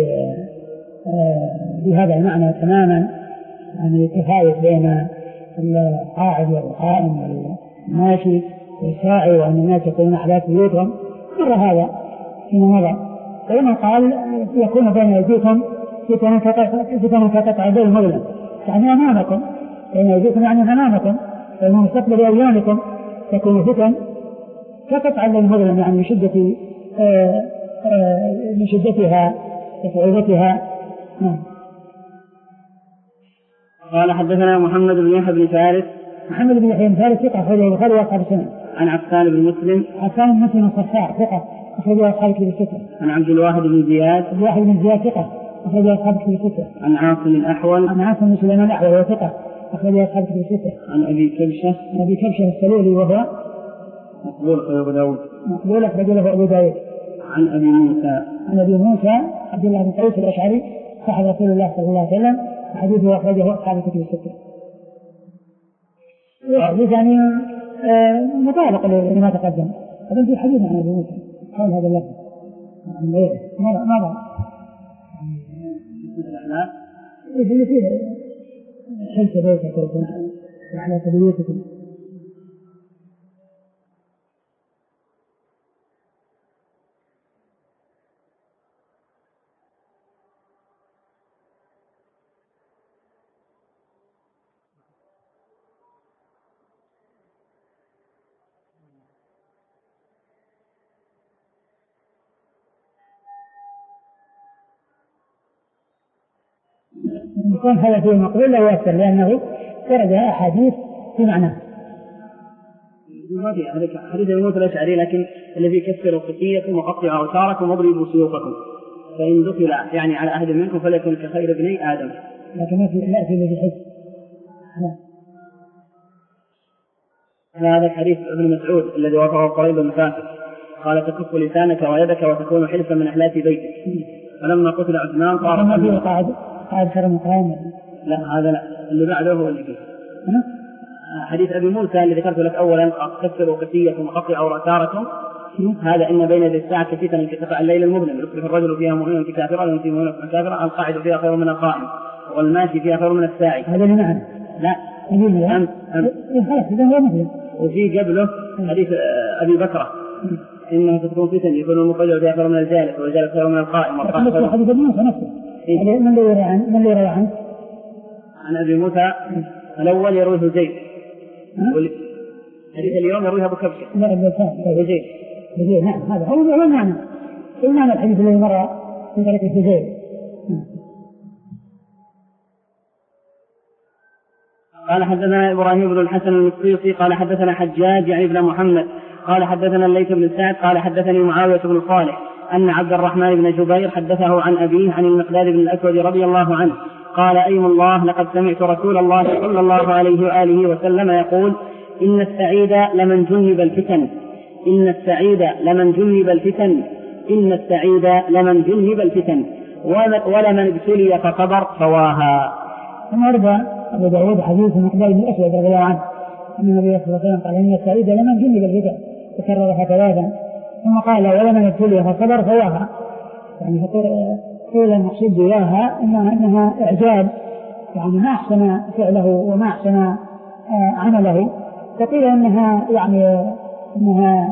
بهذا المعنى تماما، يعني التفاوت بين القاعد والقائم والماشي والساعي وأن الناس يكونون أحلاس بيوتهم مر هذا فيما مضى. وإنه قال يكون بين أيديكم فتنة كقطع الليل المظلم، يعني أمامكم، بين أيديكم يعني أمامكم، ومن مستقبل أيامكم تكون فتن كقطع الليل المظلم، يعني من شدة آآ آآ من شدتها وصعوبتها. قال حدثنا محمد بن يحيى بن فارس محمد بن يحيى بن فارس ثقة أخرجه البخاري وأصحاب السنن. عن عفان بن مسلم عفان بن مسلم الصفار ثقة أخرجه أصحاب الكتب الستة. عن عبد الواحد بن زياد عبد الواحد بن زياد ثقة أخرجه أصحاب الكتب الستة. عن عاصم الأحول عن عاصم بن سليمان الأحول وهو ثقة أخرجه أصحاب الكتب الستة. عن أبي كبشة عن أبي كبشة السلولي وهو مقبول أخرجه أبو داود مقبول أخرجه أبو داود. عن أبي موسى عن أبي موسى عبد الله بن قيس الأشعري صاحب رسول الله صلى الله عليه وسلم حديثه أخرجه أصحاب الكتب الستة. الحديث يعني مطابق لما تقدم. هذا في حديث عن أبي موسى حول هذا اللفظ ما ما ضع الأحلام اللي فيه حلت بيتك وعلى تبيتكم. يكون هذا فيه مقبول لا يؤثر لأنه ورد أحاديث في معناه. ما في حديث ابي موسى الأشعري لكن الذي كسر قسيكم وقطع أوتاركم واضربوا سيوفكم فإن دخل يعني على أحد منكم فليكن كخير ابني آدم. لكن ما في لا في الذي حس. هذا الحديث ابن مسعود الذي وافقه قريب بن فاسق قال تكف لسانك ويدك وتكون حلفا من أحلاف بيتك. فلما قتل عثمان قال ما في قاعد قاعد شر مقاومة. لا هذا لا اللي بعده هو اللي فيه. حديث أبي موسى الذي ذكرت لك أولا كسروا قسيكم وقطعوا أوتاركم هذا إن بين ذي الساعة فتن كتفاء الليل المظلم يصبح الرجل فيها مؤمنا كافرا ويمسي مؤمنا كافرا القاعد فيها خير من القائم والماشي فيها خير من الساعي. هذا اللي معنا. لا أم أم وفي قبله حديث أبي بكرة إنها تكون فتن يكون المقيد فيها خير من الجالس والجالس خير من القائم. حديث أبي موسى نفسه من اللي يروي عنه من اللي يروي عنه عن أبي موسى الأول يرويه زيد حديث اليوم يرويها أبو كبشة. لا الثاني زيد زيد نعم هذا هو هو المعنى المعنى الحديث الذي مر في طريق زيد. قال حدثنا إبراهيم بن الحسن المصيصي قال حدثنا حجاج يعني ابن محمد قال حدثنا الليث بن سعد قال حدثني معاوية بن صالح أن عبد الرحمن بن جبير حدثه عن أبيه عن المقداد بن الأسود رضي الله عنه قال أيم الله لقد سمعت رسول الله صلى الله عليه وآله وسلم يقول إن السعيد لمن جنب الفتن إن السعيد لمن جنب الفتن إن السعيد لمن جنب الفتن ولمن ابتلي فصبر فواها. ثم ورد أبو داود حديث المقداد بن الأسود رضي الله عنه أن النبي صلى الله عليه وسلم قال إن السعيد لمن جنب الفتن تكررها ثلاثا ثم قال ولمن ابتلي فصبر فواها. يعني قيل المقصود بواها إنها, إنها إعجاب يعني ما أحسن فعله وما أحسن عمله فقيل إنها يعني إنها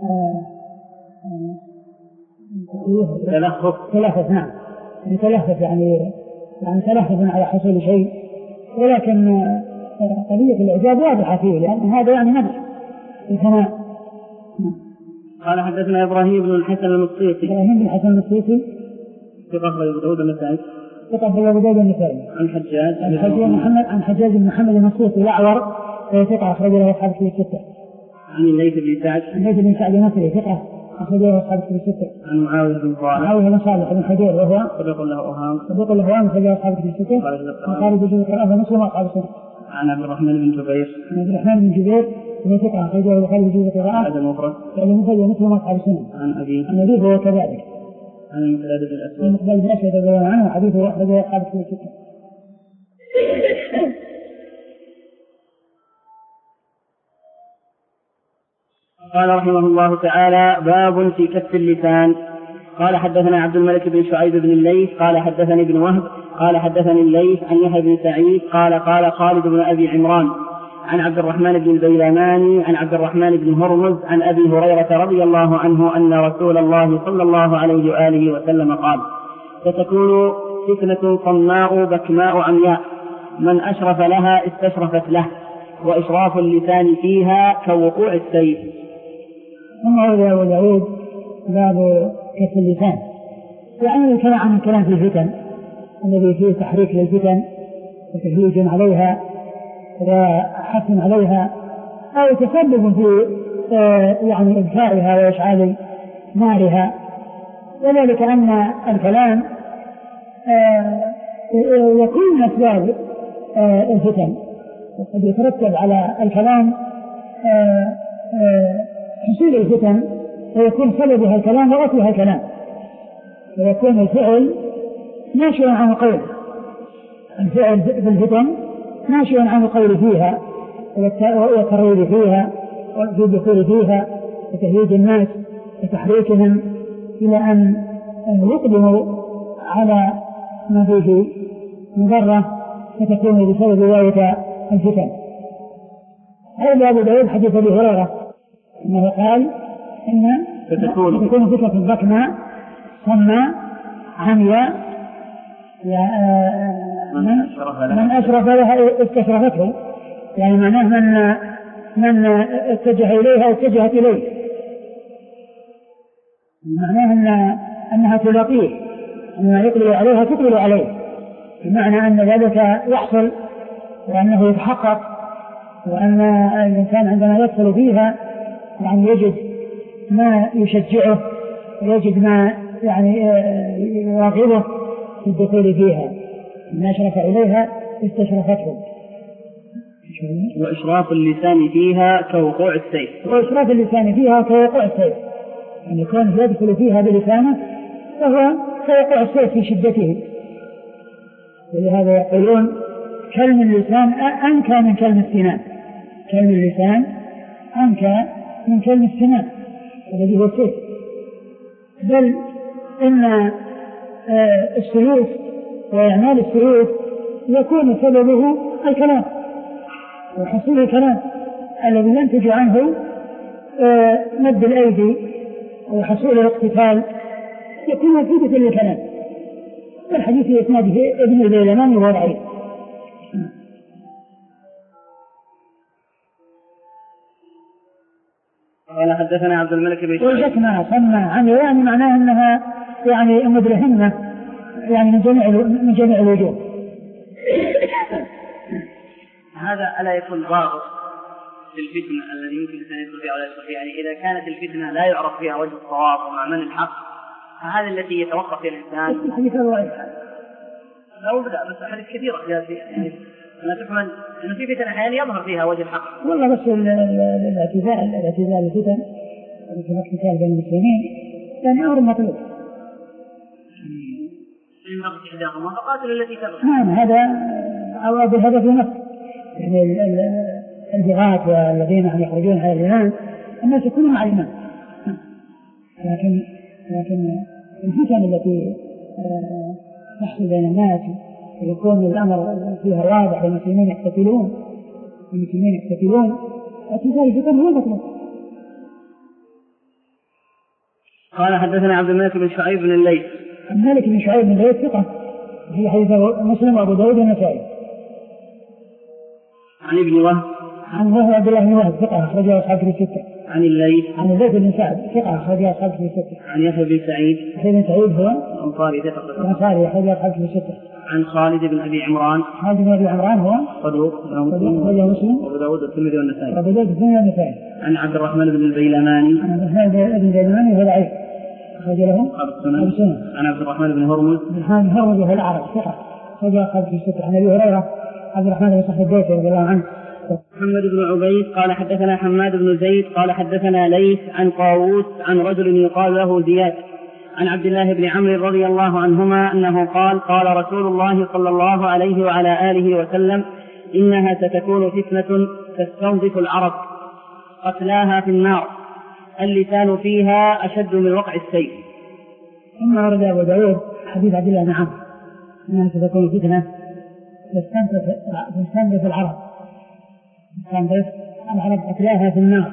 تلخف تلخف نعم تلخف يعني يعني تلخف على حصول شيء ولكن قضية الإعجاب واضحة فيه لأن هذا يعني مدح الثناء. قال حدثنا إبراهيم بن الحسن المصيصي إبراهيم بن الحسن المصيصي ثقة أخرج أبو داود النسائي ثقة أخرج أبو داود النسائي عن حجاج عن حجاج محمد عن حجاج بن محمد المصيصي الأعور ثقة أخرج له أصحاب الكتب الستة. عن الليث بن سعد عن الليث بن سعد المصري ثقة أخرج له أصحاب الكتب الستة. عن معاوية بن صالح معاوية بن صالح بن حجير وهو صديق له أوهام صديق له أوهام أخرج له أصحاب الكتب الستة. وقال بجوز القرآن ومسلم وأصحاب السنة. عن عبد الرحمن بن جبير عن عبد الرحمن بن جبير وهو ثقة أخرج له البخاري بجوز القرآن هذا المفرد هذا المفرد ومسلم وأصحاب السنة. عن أبي عن أبيه هو كذلك عن المقداد بن الأسود المقداد بن الأسود رضي الله عنه وحديثه أخرج له أصحاب الكتب الستة. قال رحمه الله تعالى باب في كف اللسان. قال حدثنا عبد الملك بن شعيب بن الليث قال حدثني ابن وهب قال حدثني الليث عن يحيى بن سعيد قال قال خالد بن أبي عمران عن عبد الرحمن بن البيلماني عن عبد الرحمن بن هرمز عن أبي هريرة رضي الله عنه أن رسول الله صلى الله عليه وآله وسلم قال ستكون فتنة صماء بكماء عمياء من أشرف لها استشرفت له وإشراف اللسان فيها كوقوع السيف. ثم هذا أبو داود باب كف اللسان يعني الكلام عن الكلام في الفتن الذي فيه تحريك للفتن وتهيج عليها وحث عليها أو تسبب في يعني إدفائها وإشعال نارها وذلك أن الكلام يكون من أسباب الفتن وقد يترتب على الكلام حصول الفتن ويكون سببها الكلام وأصلها الكلام ويكون الفعل ناشئا عن القول الفعل في الفتن ناشئا عن القول فيها والترويج فيها والدخول فيها وتهييج الناس وتحريكهم إلى أن يقدموا على ما فيه مضرة فتكون بسبب ذلك الفتن. هذا أبو داود حديث أبي هريرة أنه قال إن فتكون فتنة الضكمة ثم عمي من أشرف لها استشرفته، يعني معناه من من اتجه إليها اتجهت إليه، معناه أن أنها تلاقيه، أنها يقبل عليها تقبل عليه، بمعنى أن ذلك يحصل وأنه يتحقق، وأن الإنسان عندما يدخل فيها يعني يجد ما يشجعه ويجد ما يعني يراغبه في الدخول فيها، ما أشرف إليها استشرفته. وإشراف اللسان فيها كوقوع السيف. وإشراف اللسان فيها كوقوع السيف، يعني يكون يدخل فيها بلسانه فهو كوقوع السيف في شدته. ولهذا يقولون كلم اللسان أنكى من كلم السنان، كلم اللسان أنكى من كلم السنان الذي هو السيف. بل إن السيوف وإعمال السيوف يكون سببه الكلام وحصول الكلام الذي ينتج عنه مد الأيدي وحصول الاقتتال، يكون نتيجة للكلام. والحديث يسنده ابن البيلمان وهو ضعيف. قال حدثنا عبد الملك بن شعيب. والجسمة صنع عن يعني معناه أنها يعني مدرهنة يعني من جميع من جميع الوجوه. هذا ألا يكون ضابط للفتنة الذي يمكن أن يدخل فيها ولا يدخل فيها؟ يعني إذا كانت الفتنة لا يعرف فيها وجه الصواب ومع من الحق، فهذه التي يتوقف فيها الإنسان. حديث الرواية لا أبدا، بس حديث كثيرة يعني أنا تحمل أن في فتنة أحيانا يظهر فيها وجه الحق. والله بس الاعتزال الاعتزال الفتن الاقتتال بين المسلمين يعني أمر مطلوب. إن بقت إحداهما فقاتل التي تبغي. نعم، هذا أو بالهدف نفسه، يعني البغاة والذين يخرجون على الإيمان الناس يكونوا مع الإيمان، لكن لكن الفتن التي تحصل بين الناس ويكون الأمر فيها واضح والمسلمين يقتتلون المسلمين يقتتلون اعتزال الفتن هو مطلوب. قال حدثنا عبد الملك بن شعيب بن الليث. الملك بن شعيب بن الليث ثقة في حديث مسلم وأبو داود والنسائي. عن ابن وهب. عن وهب عبد الله بن وهب ثقة أخرجه أصحاب في الستة. عن الليث. عن الليث بن سعد ثقة أخرجه أصحاب في الستة. عن يحيى بن سعيد. يحيى بن سعيد هو الأنصاري ثقة. الأنصاري أخرجه أصحاب في الستة. عن خالد بن أبي عمران. خالد بن أبي عمران هو صدوق أخرجه مسلم وأبو داود والترمذي والنسائي. وأبو داود والنسائي. عن عبد الرحمن بن البيلماني. عن عبد الرحمن بن البيلماني وهو ضعيف أخرج له أبو سنة. عن عبد الرحمن بن هرمز. عن هرمز وهو الأعرج ثقة أخرجه أصحاب في الستة. عن أبي هريرة عبد الرحمن بن صخر الدوسي رضي الله عنه. محمد بن عبيد قال حدثنا حماد بن زيد قال حدثنا ليث عن طاووس عن رجل يقال له زياد عن عبد الله بن عمرو رضي الله عنهما أنه قال قال رسول الله صلى الله عليه وعلى آله وسلم إنها ستكون فتنة تستنزف العرب قتلاها في النار اللسان فيها أشد من وقع السيف. ثم ورد أبو داود حديث عبد الله بن عمرو إنها ستكون فتنة تستنزف العرب تستنزف العرب قتلاها في النار.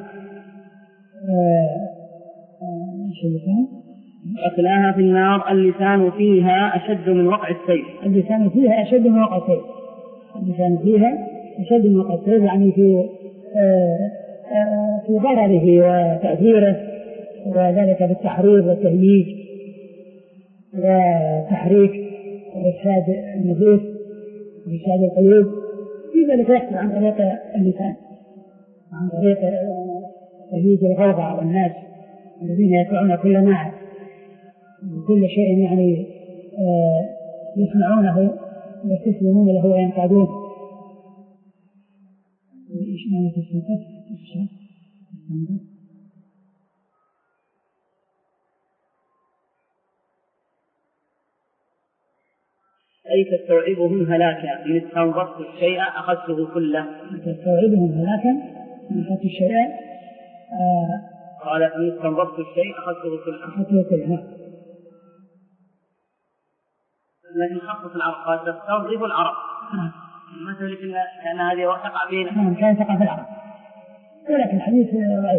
قتلاها في النار اللسان فيها أشد من وقع السيف. اللسان فيها أشد من وقع السيف. اللسان فيها أشد من وقع السيف يعني في آآ آآ في ضرره وتأثيره، وذلك بالتحريض والتهييج وتحريك وإفساد النفوس وإفساد القلوب. في ذلك يحصل عن طريق اللسان، عن طريق تهييج الغوغاء والناس الذين يسمعون كل ناعم وكل شيء يعني آه يسمعونه ويستسلمون له وينقادون. ايش معنى تستنقذ؟ أي تستوعبهم هلاكا إن استنظرت الشيء أخذته كله. تستوعبهم هلاكا إن أخذت الشيء آه قال إن استنظرت الشيء أخذته كله. أخذته كله. لكن خصص العرب قال تستوعب العرب. مثل كأن هذه تقع بين. نعم كان تقع في العرب. ولكن الحديث ضعيف.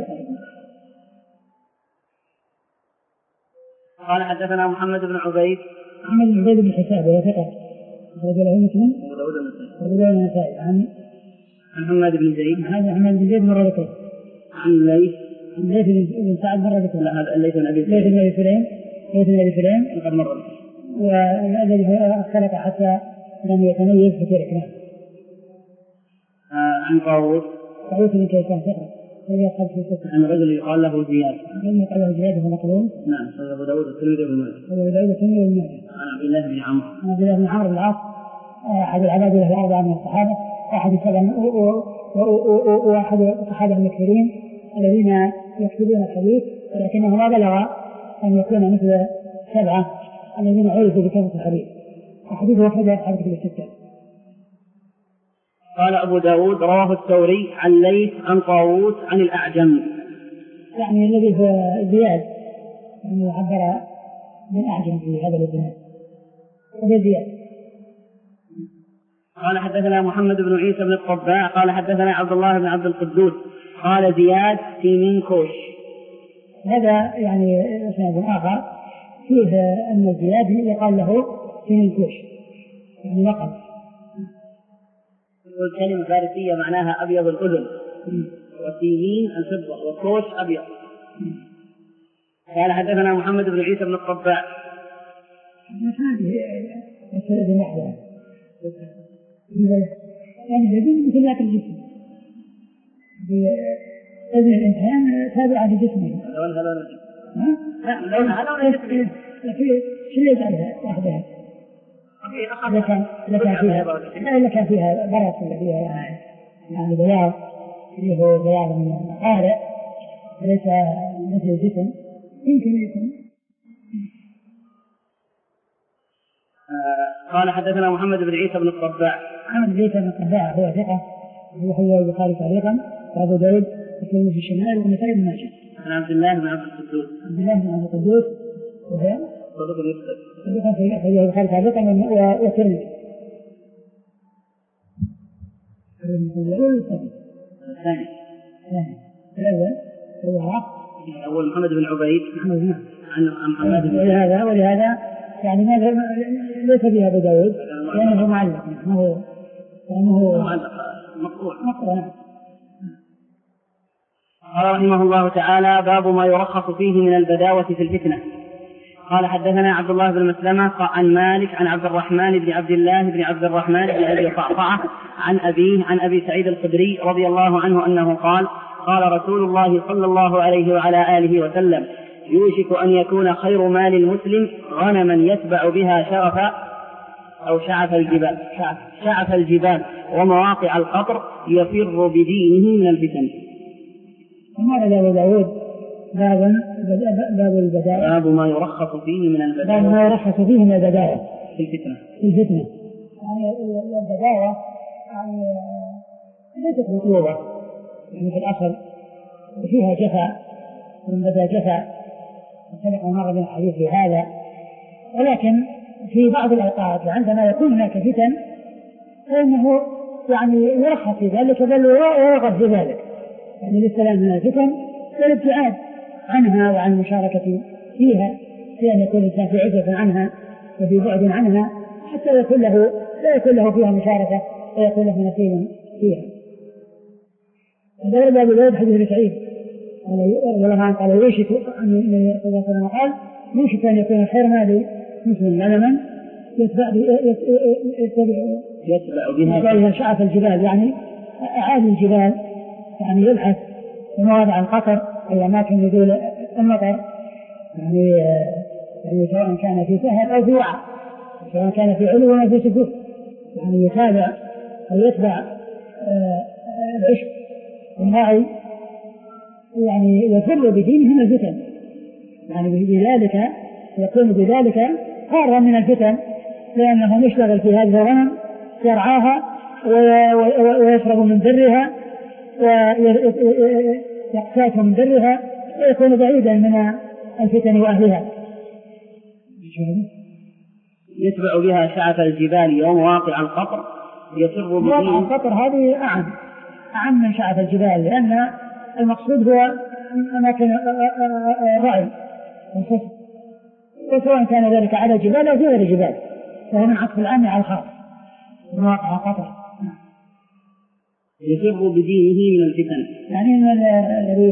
قال حدثنا محمد بن عبيد. محمد بن عبيد بن حساب وهو ثقة أخرج له مسلم وأبو داود النسائي عن محمد بن زيد. هذا محمد بن زيد مرة ذكر. عن ليث. عن ليث بن سعد مرة ذكر. لا هذا ليث بن أبي ليث بن أبي سليم. ليث بن أبي سليم وقد مر ذكر. والذي اختلف حتى لم يتميز في تركه. عن طاووس. طاووس بن كيسان ثقة هي أصحاب في الستة. عن رجل يقال له زياد. رجل يقال له زياد وهو مقبول. نعم صحيح أبو داود والترمذي وابن ماجه. أبو داود والترمذي وابن ماجه. عن عبد الله بن عمرو. عن عبد الله بن عمرو بن العاص أحد العباد له الأربعة من الصحابة أحد السبع وأحد الصحابة المكثرين الذين يكتبون الحديث ولكنه ما بلغ أن يكون مثل سبعة الذين عرفوا بكثرة الحديث. حديثه أخرجه أصحاب كتب الستة. قال أبو داود رواه الثوري عن ليث عن طاووس عن الأعجم. يعني الذي هو زياد يعني عبر بالأعجم في هذا الإسناد. هذا زياد. قال حدثنا محمد بن عيسى بن الطباع قال حدثنا عبد الله بن عبد القدوس قال زياد في منكوش. هذا يعني إسناد آخر فيه أن زياد يقال له في منكوش يعني لقب. والكلمة فارسية معناها أبيض الأذن وسيمين الفضة وكوش أبيض. قال حدثنا محمد بن عيسى بن الطباع. هذه السنة النحلة يعني الأذن مثل ذاك الجسم بأذن الإنسان تابعة لجسمه. لونها لون الجسم. لا لونها لون الجسم. لكن شو اللي يجعلها وحدها؟ لكن لكن فيها لكن فيها برص اللي فيها يعني يعني بياض اللي هو بياض من القارئ ليس مثل الجسم يمكن يكون. قال حدثنا محمد بن عيسى بن الطباع. محمد بن عيسى بن الطباع هو ثقة هو حي البخاري تعليقا وأبو داود والترمذي في الشمال والنسائي بن ماجه. عن عبد الله بن عبد القدوس. عبد الله بن عبد القدوس وهو صدوق يخطئ. صدوق في البخاري تعليقا والترمذي. الأول والثاني. الثاني. الثاني. الأول هو الأول محمد بن عبيد. محمد بن عن محمد بن. ولهذا ولهذا يعني ما ليس فيها أبو داود لأنه معلق لأنه لأنه معلق مقطوع. مقطوع. قال رحمه الله تعالى باب ما يرخص فيه من البداوة في الفتنة. قال حدثنا عبد الله بن مسلمة عن مالك عن عبد الرحمن بن عبد الله بن عبد الرحمن بن أبي صعصعة عن أبيه عن أبي سعيد الخدري رضي الله عنه أنه قال قال رسول الله صلى الله عليه وعلى آله وسلم يوشك أن يكون خير مال المسلم غنما يتبع بها شرف أو شعف الجبال شعف, شعف الجبال ومواقع القطر يفر بدينه من الفتن. وماذا له داود باب باب البداية باب ما يرخص فيه من البداية باب ما يرخص فيه من البداية في الفتنة في الفتنة يعني البداية يعني ليست رطوبة يعني في الأصل وفيها جفا من بدا جفا سبق مرة من الحديث في هذا ولكن في بعض الأوقات عندما يكون هناك فتن فإنه يعني يرخص في ذلك بل ويرغب في ذلك يعني للسلام من الفتن والابتعاد عنها وعن المشاركة فيها في أن يكون الإنسان في عزة عنها وفي بعد عنها حتى يكون له لا يكون له فيها مشاركة ويكون له نصيب فيها. هذا أبو داود حديث ابن سعيد رضي الله عنه قال يوشك أن قال يوشك أن يكون خير مال مسلم غنما يتبع يتبع بها شعف الجبال يعني أعالي الجبال يعني يبحث في مواضع القطر أي أماكن نزول المطر يعني يعني سواء كان في سهل أو في وعر سواء كان في علو أو في سفول يعني يتابع أو يتبع العشب الراعي يعني يفر بدينه من الفتن يعني بذلك يكون بذلك حارا من الفتن لأنه يشتغل في هذه الغنم يرعاها ويشرب من درها ويقتات من درها ويكون بعيدا من الفتن وأهلها. يتبع بها شعث الجبال يوم واقع القطر يسر بدين. واقع القطر هذه أعم أعم من شعث الجبال، لأن المقصود هو أماكن الرعي والفصل، وسواء كان ذلك على جبال أو غير جبال، فهو من عطف العام على الخاص. واقع القطر يسر بدينه من الفتن، يعني الذي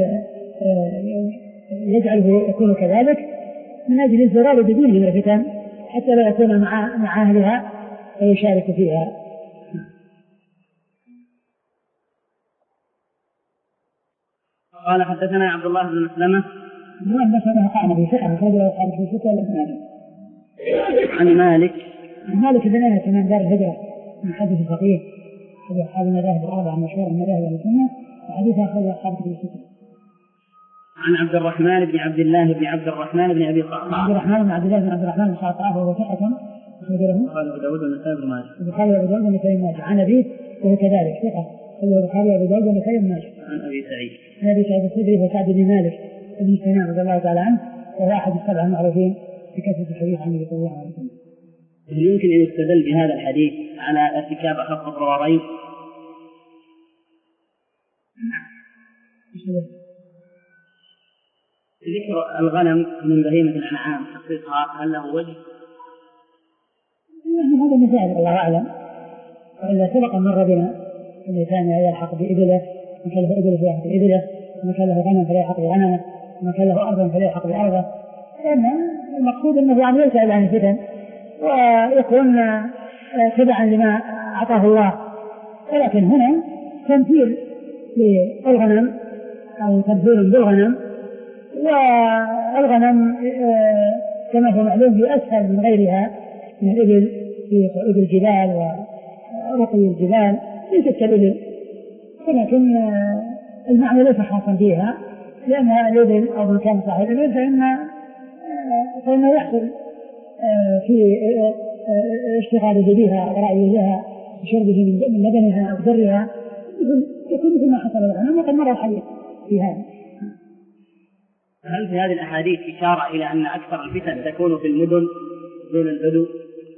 يجعله يكون كذلك من أجل الزرار بدينه من الفتن حتى لا يكون مع مع أهلها ويشارك فيها. قال حدثنا عبد الله بن مسلمة عن مالك عن مالك بن أنس من دار الهجرة من حديث الفقيه أحد أصحاب المذاهب الأربعة المشهورة من مذاهب أهل السنة، وحديث أخرج أصحاب كتب الستة. عن عبد الرحمن بن عبد الله بن عبد الرحمن بن أبي قعقاع. عبد الرحمن بن عبد الله بن عبد الرحمن بن قعقاع وهو ثقة أخرج له قال أبو داود والنسائي بن ماجه. البخاري وأبو داود والنسائي بن ماجه. عن أبيه وهو كذلك ثقة أخرج البخاري وأبو داود والنسائي بن ماجه. عن أبي سعيد عن أبي سعيد الخدري وسعد بن مالك بن سنان رضي الله تعالى عنه، وهو أحد السبعة المعروفين بكثرة الحديث عن النبي صلى الله عليه وسلم. هل يمكن أن يستدل بهذا الحديث على ارتكاب أخف الضررين؟ ذكر الغنم من بهيمة الأنعام تخصيصها هل له وجه؟ يعني هذا مثال الله أعلم، وإلا سبق مر بنا أن كان يلحق بإبله وكان له إبله فيلحق بإبله، وكان له غنم فليلحق بغنمه، وكان له أرضا فليلحق بأرضه، لأن المقصود أنه يعني يسأل عن الفتن ويكون تبعا لما أعطاه الله. ولكن هنا تمثيل للغنم أو تمثيل بالغنم، والغنم كما هو معلوم هي أسهل من غيرها من الإبل في صعود الجبال ورقي الجبال ليست كالإبل، ولكن المعنى ليس خاصا فيها، لأنها الإبل أو من كان صاحب الإبل فإن فإنه يحصل في اشتغاله بها ورعيه لها وشربه من لبنها أو ذرها يكون مثل ما حصل الغنم، وقد مر الحديث في هذا. هل في هذه الأحاديث إشارة إلى أن أكثر الفتن تكون في المدن دون البدو؟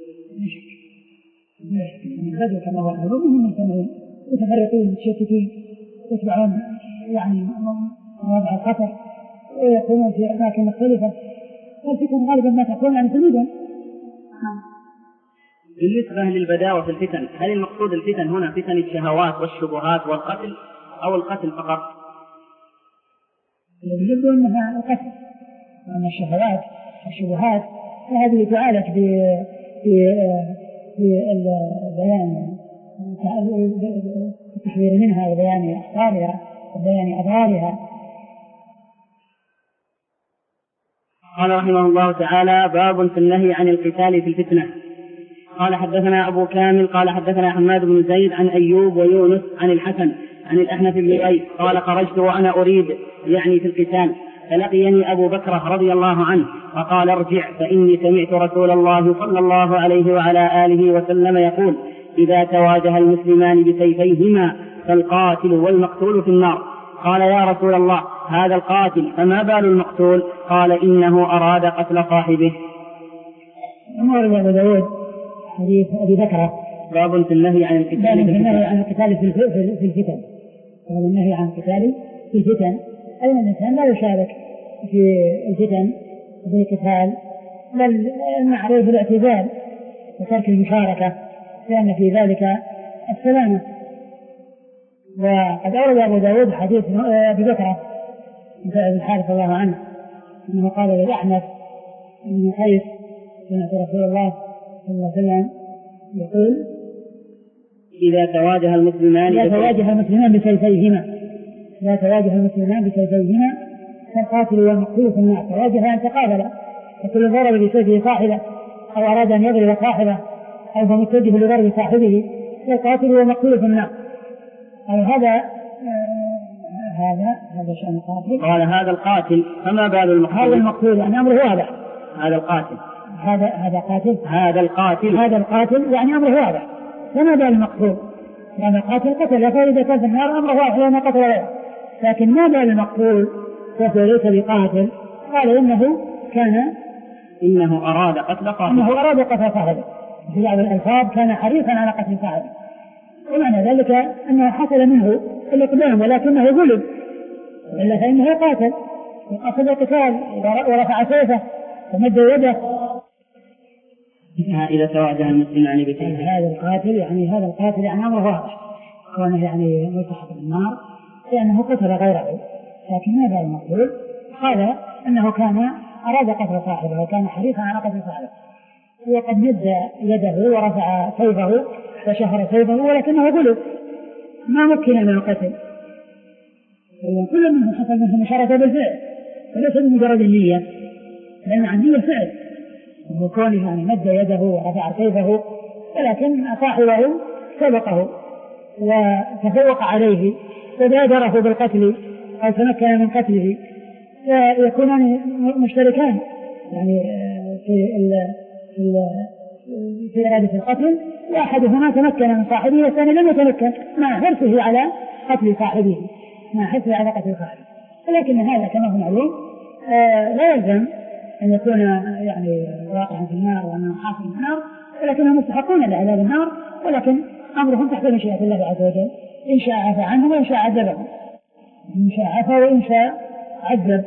البدو كما هو البدو هم مجتمعين متفرقين متشتتين يتبعون يعني مواضع الخطر ويكونون في أماكن مختلفة، والفتن غالبا ما تكون يعني في المدن. بالنسبة للبداوة في الفتن، هل المقصود الفتن هنا فتن الشهوات والشبهات والقتل أو القتل فقط؟ الذي يبدو أنها القتل، وأن الشهوات والشبهات وهذه تعالج ببيان التحذير منها وبيان أخطارها وبيان أضرارها. قال رحمه الله تعالى: باب في النهي عن القتال في الفتنة. قال حدثنا أبو كامل قال حدثنا حماد بن زيد عن أيوب ويونس عن الحسن عن الأحنف بن قيس قال: خرجت وأنا أريد يعني في القتال، فلقيني أبو بكر رضي الله عنه فقال: ارجع فإني سمعت رسول الله صلى الله عليه وعلى آله وسلم يقول: إذا تواجه المسلمان بسيفيهما فالقاتل والمقتول في النار. قال: يا رسول الله، هذا القاتل فما بال المقتول؟ قال: إنه أراد قتل صاحبه. ورد أبو داود حديث أبي بكر باب في النهي عن القتال في النهي عن القتال في الفتن. باب النهي عن القتال في الفتن، أي أن الإنسان لا يشارك في الفتن وفي القتال، بل عليه الاعتزال وترك المشاركة، لأن في ذلك السلامة. وقد أورد أبو داود حديث أبي بكر بن الحارث الله عنه أنه قال للأحنف بن قيس: سمعت رسول الله صلى الله عليه وسلم يقول: إذا تواجه المسلمان إذا تواجه المسلمان بسيفيهما إذا تواجه المسلمان بسيفيهما فالقاتل والمقتول في النار. تواجه أن تقابل، فكل ضرب بسيفه صاحبه أو أراد أن يضرب صاحبه أو هو متجه لضرب صاحبه فالقاتل والمقتول في النار. أي هذا هذا هذا شأن القاتل. قال: هذا القاتل فما بال المقتول؟ هذا المقتول يعني أمره واضح. هذا القاتل هذا هذا قاتل هذا القاتل هذا القاتل يعني أمره واضح. فما بال المقتول؟ لأن القاتل قتل فإذا كان في النار أمره واضح لأنه قتل غيره. لكن ما بال المقتول وهو ليس بقاتل؟ قال إنه كان إنه أراد قتل قاتل إنه أراد قتل صاحبه ببعض الألفاظ كان حريصا على قتل صاحبه. ومعنى ذلك أنه حصل منه الإقدام ولكنه غلب، إلا فإنه قاتل قتل القتال ورفع سيفه ومد يده. إذا تواجه المسلمان بسيفه هذا القاتل يعني هذا القاتل يعني أمره واضح كونه يعني ملتحق بالنار لأنه قتل غيره. لكن ماذا المقتول؟ قال أنه كان أراد قتل صاحبه وكان حريصا على قتل صاحبه وقد مد يده ورفع سيفه وشهر سيفه ولكنه غلب ما مكن من القتل. كل منهم حصل منهم مشاركة بالفعل وليس بمجرد النية، لأن عندي الفعل وكونه يعني مد يده ورفع سيفه، ولكن صاحبه سبقه وتفوق عليه وبادره بالقتل أو تمكن من قتله، فيكونان مشتركان يعني في في إرادة القتل، وأحدهما تمكن من صاحبه والثاني لم يتمكن مع حرصه على قتل صاحبه مع حرصه على قتل صاحبه. ولكن هذا كما هو معلوم لا يلزم أن يكون يعني واقعا في النار وأنه حاصل في النار، ولكنهم مستحقون لعذاب النار، ولكن أمرهم تحت مشيئة الله عز وجل، إن شاء عفى عنهم وإن شاء عذبهم، إن شاء عفى وإن شاء عذب.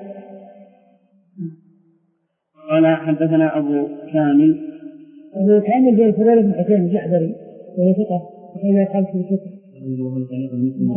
قال حدثنا أبو كامل أبو كامل زي فضيل بن حسين الجحدري وهي ثقة وهي خلف الكتب البخاري تعليقا مسلم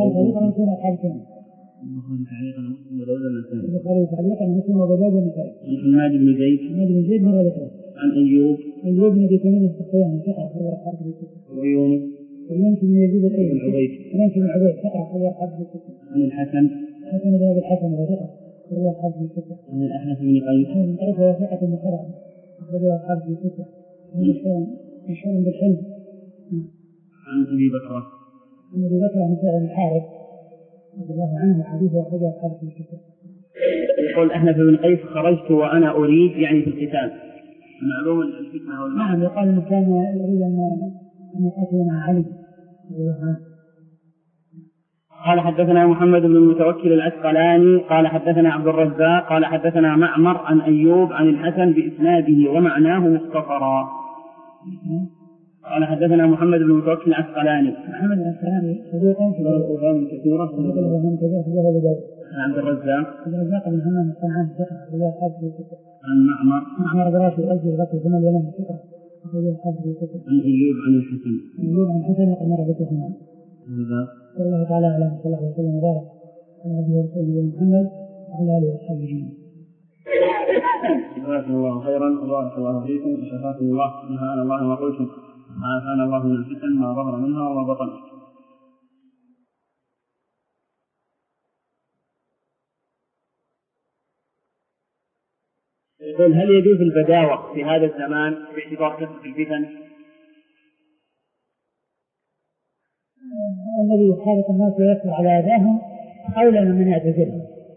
البخاري تعليقا مسلم وبداية النسائي عن حماد بن زيد حماد بن زيد مرة ذكره عن أيوب أيوب بن أبي تميم السختياني ثقة وهو خلف الكتب ويونس ويونس بن يزيد الأيلي بن عبيد يونس بن عبيد ثقة وهو خلف الكتب عن الحسن حسن بن أبي الحسن وهو ثقة وهو خلف الكتب عن الأحنف بن قيس من طرف وهو ثقة مخرعة وهو خلف الكتب مشهور بالحلم. عن أبي بكر عن أبي بكر بن سعد الحارث رضي الله عنه حديثه أخرجه أصحاب الكتب. يقول أحنف بن قيس خرجت وأنا أريد يعني في القتال معلوم الفتنة والمعنى. نعم يقال أنه كان يريد أن يقاتل مع علي رضي الله عنه. قال حدثنا محمد بن المتوكل العسقلاني قال حدثنا عبد الرزاق قال حدثنا معمر عن أيوب عن الحسن بإسناده ومعناه مختصرا. قال حدثنا محمد بن المتوكل العسقلاني محمد العسقلاني صديقا في الأوهام كثيرة صديق الأوهام كثيرة في جبل داود. عبد الرزاق عبد الرزاق بن محمد الصنعاني ثقة في أصحاب الكتب. عن معمر معمر بن راشد الأزدي الغطي ثم اليمن ثقة في أصحاب الكتب. عن أيوب عن الحسن عن أيوب عن الحسن وقد مر ذكرهما. صلى الله تعالى على صلى الله عليه وسلم وبارك على عبده ورسوله محمد وعلى آله وصحبه أجمعين. جزاكم الله خيرا وبارك الله فيكم وشفاكم الله سبحان الله ما قلتم وعافانا الله من الفتن ما ظهر منها وما بطن. يقول هل يجوز البداوة في هذا الزمان باعتبار كثرة الفتن؟ الذي يخالط الناس ويصبر على أذاهم أولى من يعتزلهم.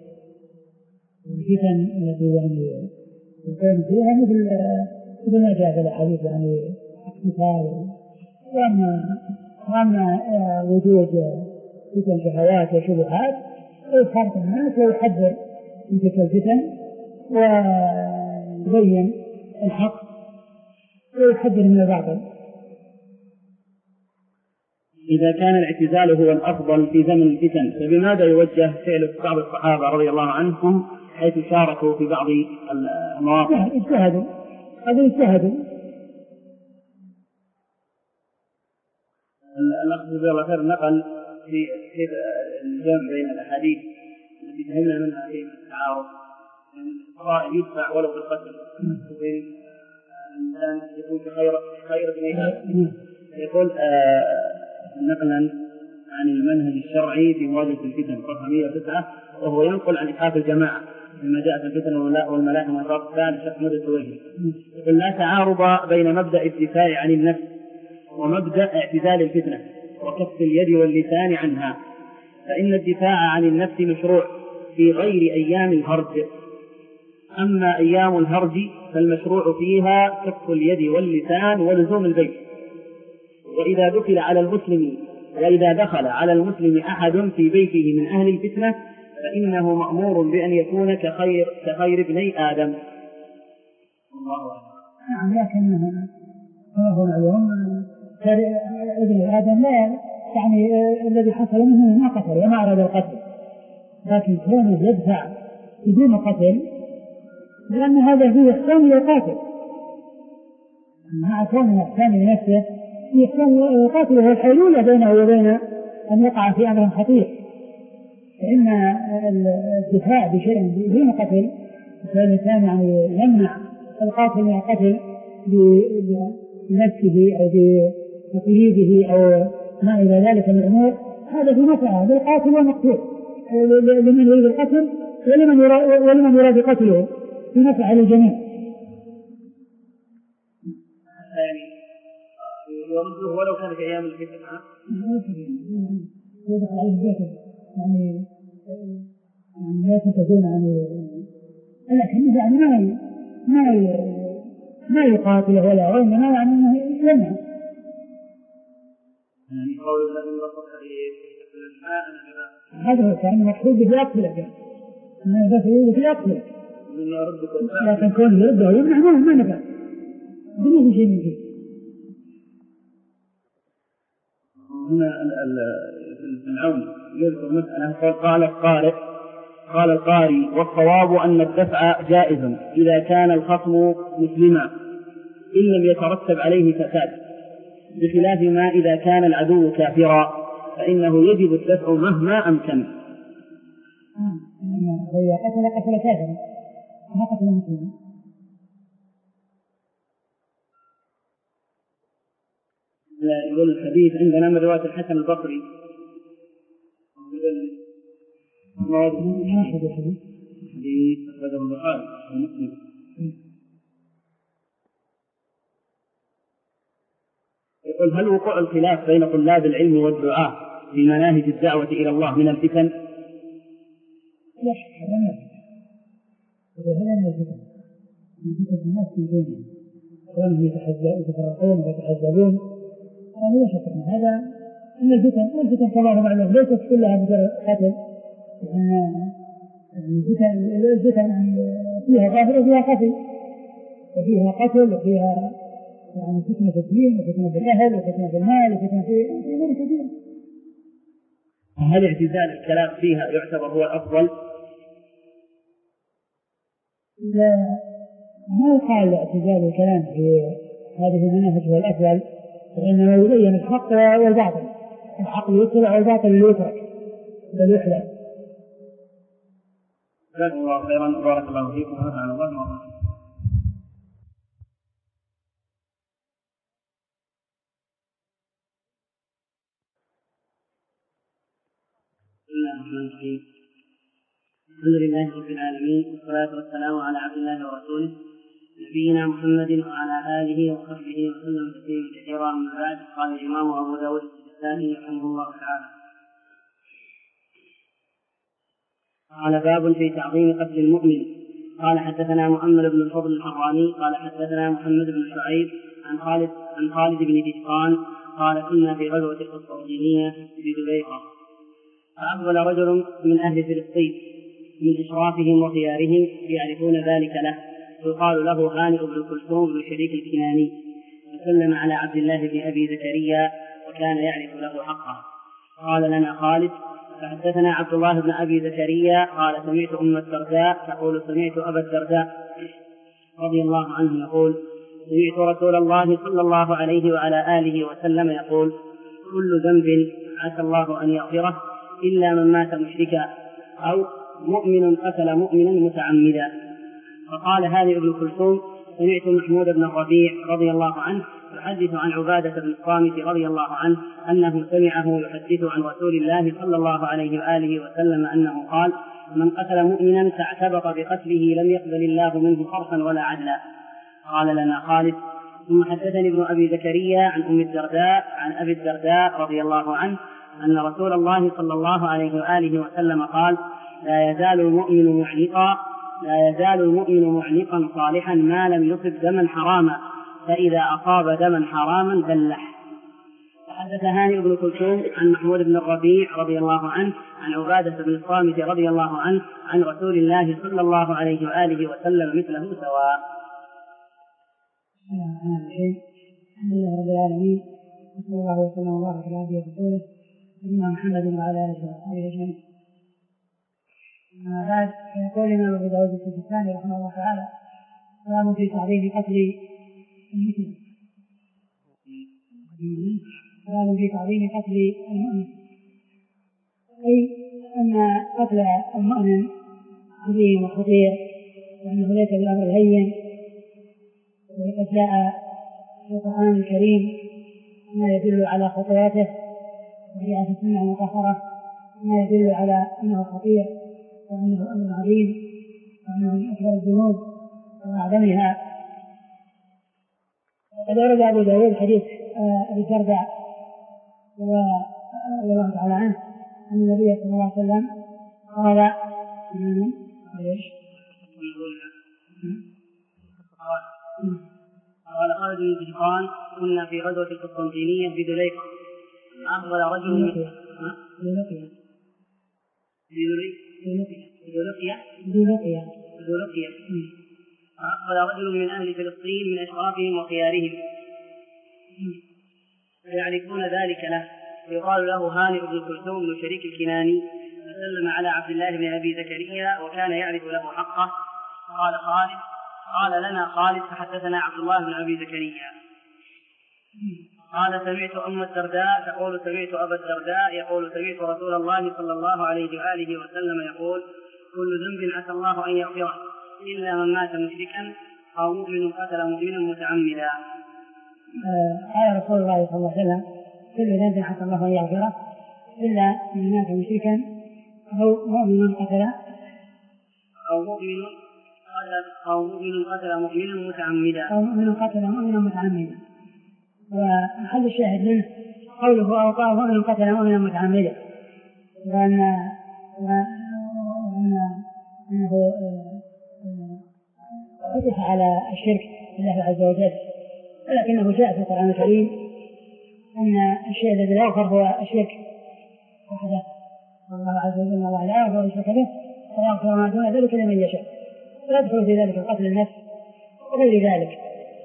الفتن التي يعني يكون فيها مثل مثل ما جاء في الحديث يعني مثال وأما وأما وجود فتن شهوات وشبهات يخالط الناس ويحذر من تلك الفتن ويبين الحق ويحذر من الباطل. إذا كان الاعتزال هو الأفضل في زمن الفتن فبماذا يوجه فعل بعض الصحابة رضي الله عنهم حيث شاركوا في بعض المواقف؟ اجتهدوا هذا اجتهدوا. الأخ جزاه الله خير نقل في كيف الجمع بين الأحاديث التي فهمنا منها كيف التعارض القائل يدفع ولو بالقتل وبين الإنسان يكون في خير خير بنيه. يقول آه نقلا عن المنهج الشرعي في مواجهة الفتن صفحة مئة وتسعة وهو ينقل عن إسحاق الجماعة مما جاء في الفتن والملاحم والرب الثاني شيخ محمد السويدي. يقول لا تعارض بين مبدأ الدفاع عن النفس ومبدأ اعتزال الفتنة وكف اليد واللسان عنها، فإن الدفاع عن النفس مشروع في غير أيام الهرج، أما أيام الهرج فالمشروع فيها كف اليد واللسان ولزوم البيت. وإذا دخل على المسلم وإذا دخل على المسلم أحد في بيته من أهل الفتنة فإنه مأمور بأن يكون كخير كخير ابني آدم. الله أكبر. نعم، لكن هو اليوم ابن آدم لا يعني الذي حصل منه ما قتل وما أراد القتل، لكن كونه يدفع بدون قتل لأن هذا فيه إحسان للقاتل، مع كونه إحسان لنفسه فيه إحسان للقاتل، وهو الحلول بينه وبين أن يقع في أمر خطير. فإن الدفاع بشيء بدون قتل فالإنسان يعني يمنع القاتل من القتل بنفسه أو بتقليده أو ما إلى ذلك من الأمور، هذا في نفعه للقاتل والمقتول، لمن يريد القتل ولمن يراد, ولمن يراد قتله، في نفعه للجميع. يعني يرده ولو كان في أيام الفتنة يدخل عليه بيته يعني يعني لا تكون يعني، لكن يعني ما ما ما يقاتله ولا وإنما يعني أنه يمنع. يعني قول الذي رفض الماء هذا هو كان مقصود به أقبلك، ما بس به أقبلك، لكن كون يرده ويمنع ما ما نفع بدون شيء من شيء. هنا العون يذكر مسألة قال القارئ قال القاري والصواب أن الدفع جائز إذا كان الخصم مسلما إن لم يترتب عليه فساد، بخلاف ما إذا كان العدو كافرا فإنه يجب الدفع مهما أمكن. هي قتل قتل كافرا ما قتل مسلما. يقول الحديث عندنا من رواية الحسن البصري ما أخذ الحديث حديث أخرجه البخاري ومسلم. يقول هل وقوع الخلاف بين طلاب العلم والدعاة في مناهج الدعوة إلى الله من الفتن؟ لا شك هذا من الفتن، من فتن الناس في بينهم كانوا يتفرقون ويتحزبون، هذا لا شك أن هذا من الفتن. والفتن كما هو معلوم ليست كلها مجرد قتل، لأن الفتن الفتن فيها ظاهر وفيها خفي، وفيها قتل وفيها يعني فتنة في الدين وفتنة في الأهل وفتنة في المال وفتنة في أمور كثيرة. هل اعتزال الكلام فيها يعتبر هو الأفضل؟ لا، ما يقال اعتزال الكلام في هذه المناهج هو الأفضل، وإنما يبين الحق والباطل، الحق يتبع والباطل يترك بل يحلى. جزاكم الله خيرا، بارك الله فيكم ونفعنا الله بما الحمد لله رب العالمين، والصلاة والسلام على عبد الله ورسوله نبينا محمد وعلى آله وصحبه وسلم تسليما كثيرا. أما بعد، قال الإمام أبو داود السجستاني رحمه الله تعالى: قال باب في تعظيم قتل المؤمن. قال حدثنا مؤمل بن الفضل الحراني قال حدثنا محمد بن شعيب عن خالد عن خالد بن دهقان قال كنا في غزوة القسطنطينية بدبيقة، فأقبل رجل من أهل فلسطين من إشرافهم وخيارهم يعرفون ذلك له، يقال له هانئ بن كلثوم بن شريك الكناني، فسلم على عبد الله بن أبي زكريا وكان يعرف له حقه. قال لنا خالد: فحدثنا عبد الله بن أبي زكريا قال سمعت أم الدرداء تقول سمعت أبا الدرداء رضي الله عنه يقول سمعت رسول الله صلى الله عليه وعلى آله وسلم يقول: كل ذنب عسى الله أن يغفره إلا من مات مشركا أو مؤمن قتل مؤمنا متعمدا. فقال هانئ بن كلثوم: سمعت محمود بن الربيع رضي الله عنه يحدث عن عبادة بن الصامت رضي الله عنه أنه سمعه يحدث عن رسول الله صلى الله عليه وآله وسلم أنه قال: من قتل مؤمنا فاعتبط بقتله لم يقبل الله منه صرفا ولا عدلا. قال لنا خالد: ثم حدثني ابن أبي زكريا عن أم الدرداء عن أبي الدرداء رضي الله عنه أن رسول الله صلى الله عليه وآله وسلم قال: لا يزال المؤمن معلقا لا يزال المؤمن معنقا صالحا ما لم يصب دما حراما، فإذا أصاب دما حراما ذلح. حدث هانئ بن كلثوم عن محمود بن الربيع رضي الله عنه عن عبادة بن الصامت رضي الله عنه عن رسول الله صلى الله عليه وآله وسلم مثله سواء. الحمد لله رب العالمين، وصلى الله وسلم وبارك على عبده ورسوله سيدنا محمد وعلى اله وصحبه اجمعين. أما بعد، يقول الإمام أبو داود السجستاني رحمه الله تعالى: باب في تعظيم قتل المسلم. باب في تعظيم قتل المؤمن، أي أن قتل المؤمن عظيم وخطير، وأنه ليس بالأمر الهين. وقد جاء في القرآن الكريم ما يدل على خطواته، وجاء في السنة المطهرة ما يدل على أنه خطير وأنه أمر عظيم وأنه من أكبر الذنوب وأعظمها. وقد ورد أبو داود حديث أبي الدرداء رضي الله تعالى عنه أن النبي صلى الله عليه وسلم قال: قال خالد بن زهران: كنا في غزوة القسطنطينية بدليقة، أقبل رجل من بدلقية بدلقية بدلقية أقبل رجل من أهل فلسطين من أشرافهم وخيارهم فيعرفون ذلك له، يقال له هانئ بن كلثوم بن شريك الكناني، فسلم على عبد الله بن أبي زكريا وكان يعرف له حقه. قال خالد قال لنا خالد فحدثنا عبد الله بن أبي زكريا قال: سمعت أم الدرداء تقول سمعت أبا الدرداء يقول سمعت رسول الله صلى الله عليه وآله وسلم يقول: كل ذنب عسى الله أن يغفره إلا من مات مشركا أو مؤمن قتل مؤمنا متعمدا. قال رسول الله صلى الله عليه وسلم: كل ذنب عسى الله أن يغفره إلا من مات مشركا أو مؤمن قتل أو مؤمن قتل أو مؤمن قتل مؤمنا متعمدا أو مؤمن قتل مؤمنا متعمدا. ومحل الشاهد منه قوله: أو قال مؤمن قتل مؤمنا متعمدا، وأن أنه فتح على الشرك بالله عز وجل، ولكنه جاء في القرآن الكريم أن الشيء الذي لا يغفر هو الشرك وحده، والله عز وجل الله لا يغفر الشرك به ويغفر ما دون ذلك لمن يشاء، ويدخل في ذلك قتل النفس وغير ذلك.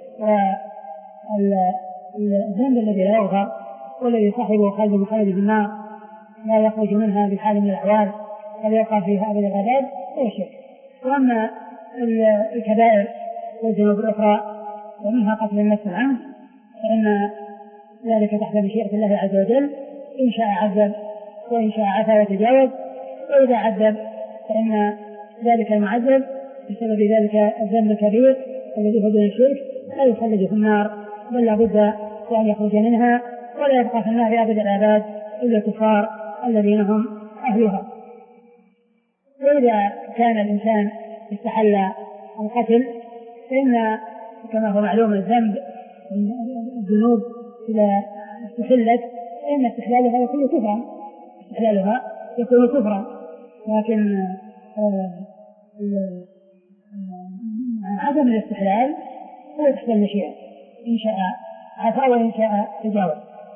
والذنب الذي لا يغفر والذي صاحبه خالد مخلد في النار لا يخرج منها بحال من الأحوال ولا يقع فيها أبد العذاب هو الشرك. وأما الكبائر والذنوب الأخرى ومنها قتل النفس العمد فإن ذلك تحت مشيئة الله عز وجل، إن شاء عذب وإن شاء عفا وتجاوز، وإذا عذب فإن ذلك المعذب بسبب ذلك الذنب الكبير الذي هو دون الشرك لا يخلد في النار، بل لا بد أن يخرج منها ولا يبقى في النار أبد الآباد إلا الكفار الذين هم أهلها. وإذا كان الإنسان استحل القتل فإن كما هو معلوم الذنب الذنوب إذا استحلت فإن استحلالها يكون كفرا استحلالها يكون كفرا لكن عدم الاستحلال هو تحت المشيئة، إن شاء عفا وإن شاء تجاوز.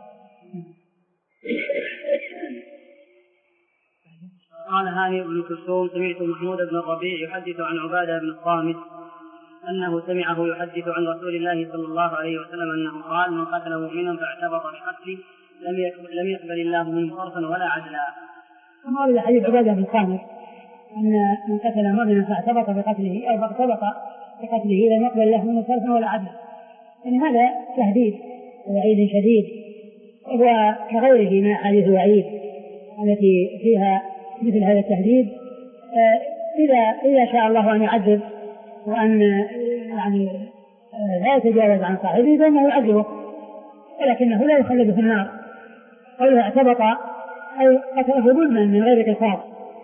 قال هانئ بن كلثوم: سمعت محمود بن الربيع يحدث عن عبادة بن الصامت أنه سمعه يحدث عن رسول الله صلى الله عليه وسلم أنه قال: من قتل مؤمنا فاعتبط بقتله لم يقبل الله منه صرفا ولا عدلا. وهذا حديث عبادة بن الصامت أن من قتل مؤمنا فاعتبط بقتله أو فاعتبط بقتله لم يقبل الله منه صرفا ولا عدلا. يعني هذا تهديد وعيد شديد، وهو كغيره من أحاديث الوعيد التي فيها مثل هذا التهديد. إذا إذا شاء الله أن يعذب وأن يعني لا يتجاوز عن صاحبه فإنه يعذبه، ولكنه لا يخلد في النار. قوله اعتبط أي قتله ظلما من غير قصاص،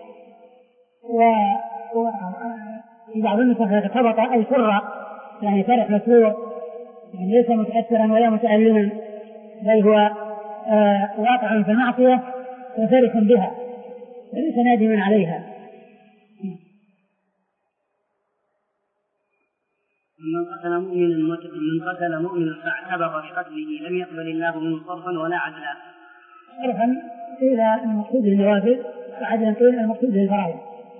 وفي بعض النسخ اعتبط أي سر، يعني فرح مسرور، يعني ليس متأثرا ولا متألما، بل هو آه واقع في المعصية وفرح بها وليس نادما عليها. من قتل مؤمنا من قتل مؤمنا فاعتبر بقتله لم يقبل الله منه صرفا ولا عدلا. صرفا إلى المقصود النوافل وعدلا إلى المقصود الفرائض.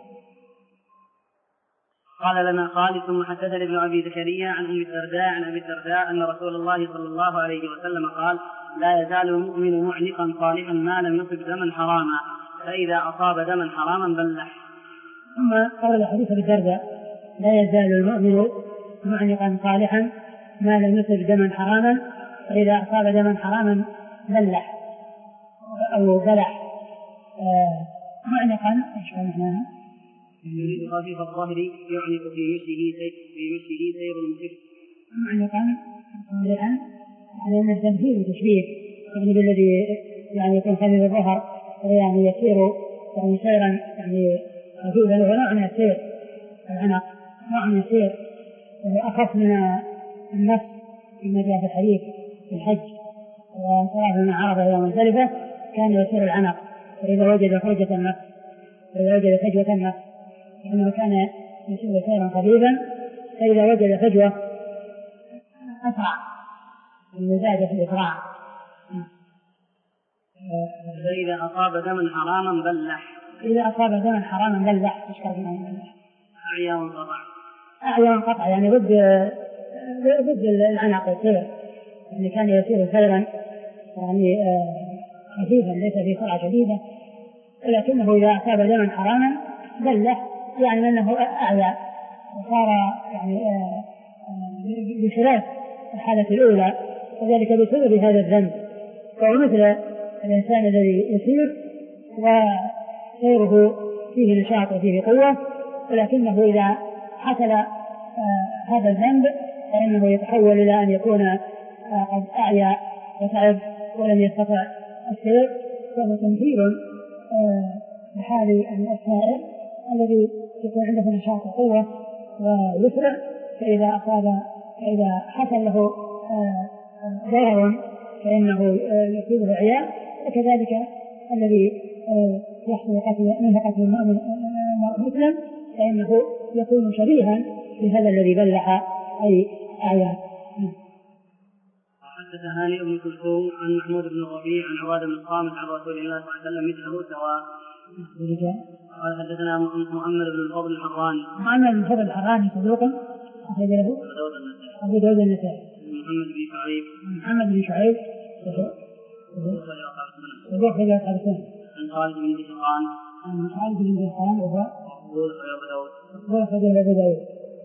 قال لنا خالد ثم حدثنا ابن أبي زكريا عن أم الدرداء عن أبي الدرداء أن رسول الله صلى الله عليه وسلم قال: لا يزال المؤمن معنقا صالحا ما لم يصب دما حراما، فإذا أصاب دما حراما بلح. ثم قال حديث أبي الدرداء: لا يزال المؤمن معنقا صالحا ما لم يصب دما حراما، فإذا أصاب دما حراما بلح أو بلح. آه معنقا ايش معناها؟ يريد خفيف الظهر يعنق في مشيه في مشيه سير المخف. معنقا صالحا على أن التمثيل وتشبيه يعني بالذي يعني يكون خفيف الظهر يعني يسير يعني سيرا يعني خفيفا له نوع من السير. العنق نوع من السير أخف من النفس كما جاء في الحديث في الحج: وصلاة من عرفة يوم مزدلفة كان يسير العنق، فإذا وجد فرجة النفس فإذا وجد فجوة النفس لأنه كان يسير سيرا خفيفا، فإذا وجد فجوة أسرع المزاج في الإسراع. فإذا أصاب دما حراما بلح. إذا أصاب دما حراما بلح. أعيا وانقطع. أعيا وانقطع يعني ضد ضد العنق السير، يعني كان يسير سيرا يعني خفيفا ليس في سرعة شديدة، ولكنه إذا أصاب دما حراما بلح يعني أنه أعيا وصار يعني بخلاف الحالة الأولى، وذلك بسبب هذا الذنب. فهو مثل الإنسان الذي يسير وسيره فيه نشاط وفيه قوة، ولكنه إذا حصل آه هذا الذنب فإنه يتحول إلى أن يكون آه قد أعيا وتعب ولم يستطع السير، فهو تمثيل آه بحال السائر الذي يكون عنده نشاط وقوة ويسرع، فإذا أصاب فإذا حصل له ضرر فإنه يصيبه عياء. وكذلك الذي يحصل منه قتل المؤمن مسلم فإنه يكون شبيها بهذا الذي بلح أي عياء. حدث هانئ بن كلثوم عن محمود بن الربيع عن عبادة بن الصامت عن رسول الله صلى الله عليه وسلم مثله سواء. قال حدثنا مؤمل بن الفضل الحراني. مؤمل بن الفضل الحراني صدوق أخرج له أبو داود النسائي. محمد بن شعيب. محمد بن شعيب صدوق أخرج أصحاب السنة. عن خالد بن دهقان. عن خالد بن دهقان وهو مقبول أخرج أبو داود. مقبول أخرج أبو داود.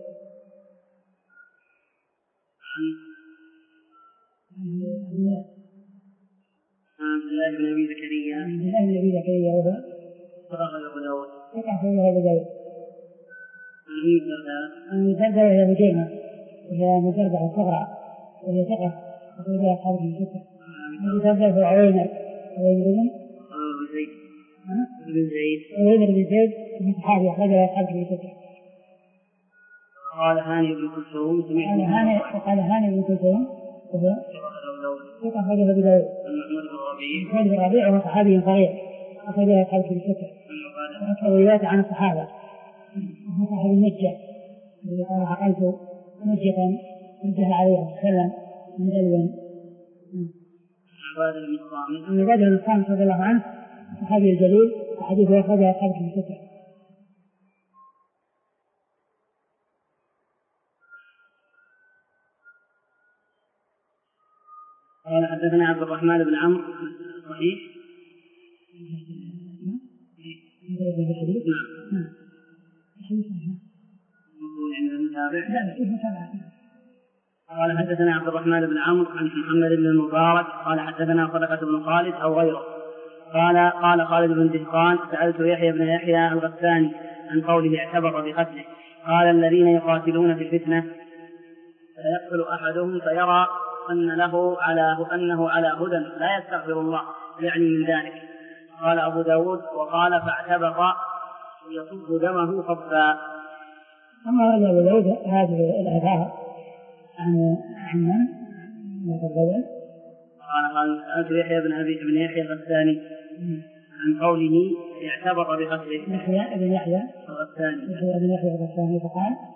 عن عبد الله بن أبي زكريا. عبد الله بن أبي زكريا وهو أخرج أبو داود. أخرج أبو داود. عن أم الدرداء. عن أم الدرداء وهي مجيمة وهي مجردة الصغرى وهي ثقة أخرجها أصحاب الستة. أم الدرداء هو عويمر عويمر بن زيد. بن زيد. عويمر بن زيد من صحابي أخرجها أصحاب الستة. قال هانئ بن كلثوم. قال هانئ وقال هانئ بن كلثوم وهو ثقة أخرجها أبو داود. محمود بن الربيع. محمود بن الربيع وهو صحابي صغير أخرجها أصحاب الستة. وأكثر روايات عن الصحابة. وهو صاحب المجة الذي قال عقلت مجة مجها عليه وسلم من دلو. عبادة بن الصامت. عن عبادة بن الصامت رضي الله عنه الصحابي الجليل وحديثه أخرجه أصحاب الستة. قال حدثنا عبد الرحمن بن عمرو صحيح؟ نعم. قال حدثنا عبد الرحمن بن عمرو عن محمد بن المبارك قال حدثنا صدقة بن خالد أو غيره قال قال خالد بن دهقان سألت يحيى بن يحيى الغساني عن قوله اعتبر بقتله قال الذين يقاتلون في الفتنة فيقتل أحدهم فيرى أن له على أنه على هدى لا يستغفر الله يعني من ذلك. قال أبو داود وقال فاعتبر يصب دمه صبا. أما رجع أبو داود هذه الآثار عن عن من يتبدل. قال قال سألت يحيى بن أبي بن يحيى الغساني عن قوله اعتبر بقتله. يحيى بن يحيى الغساني. يحيى بن يحيى الغساني فقال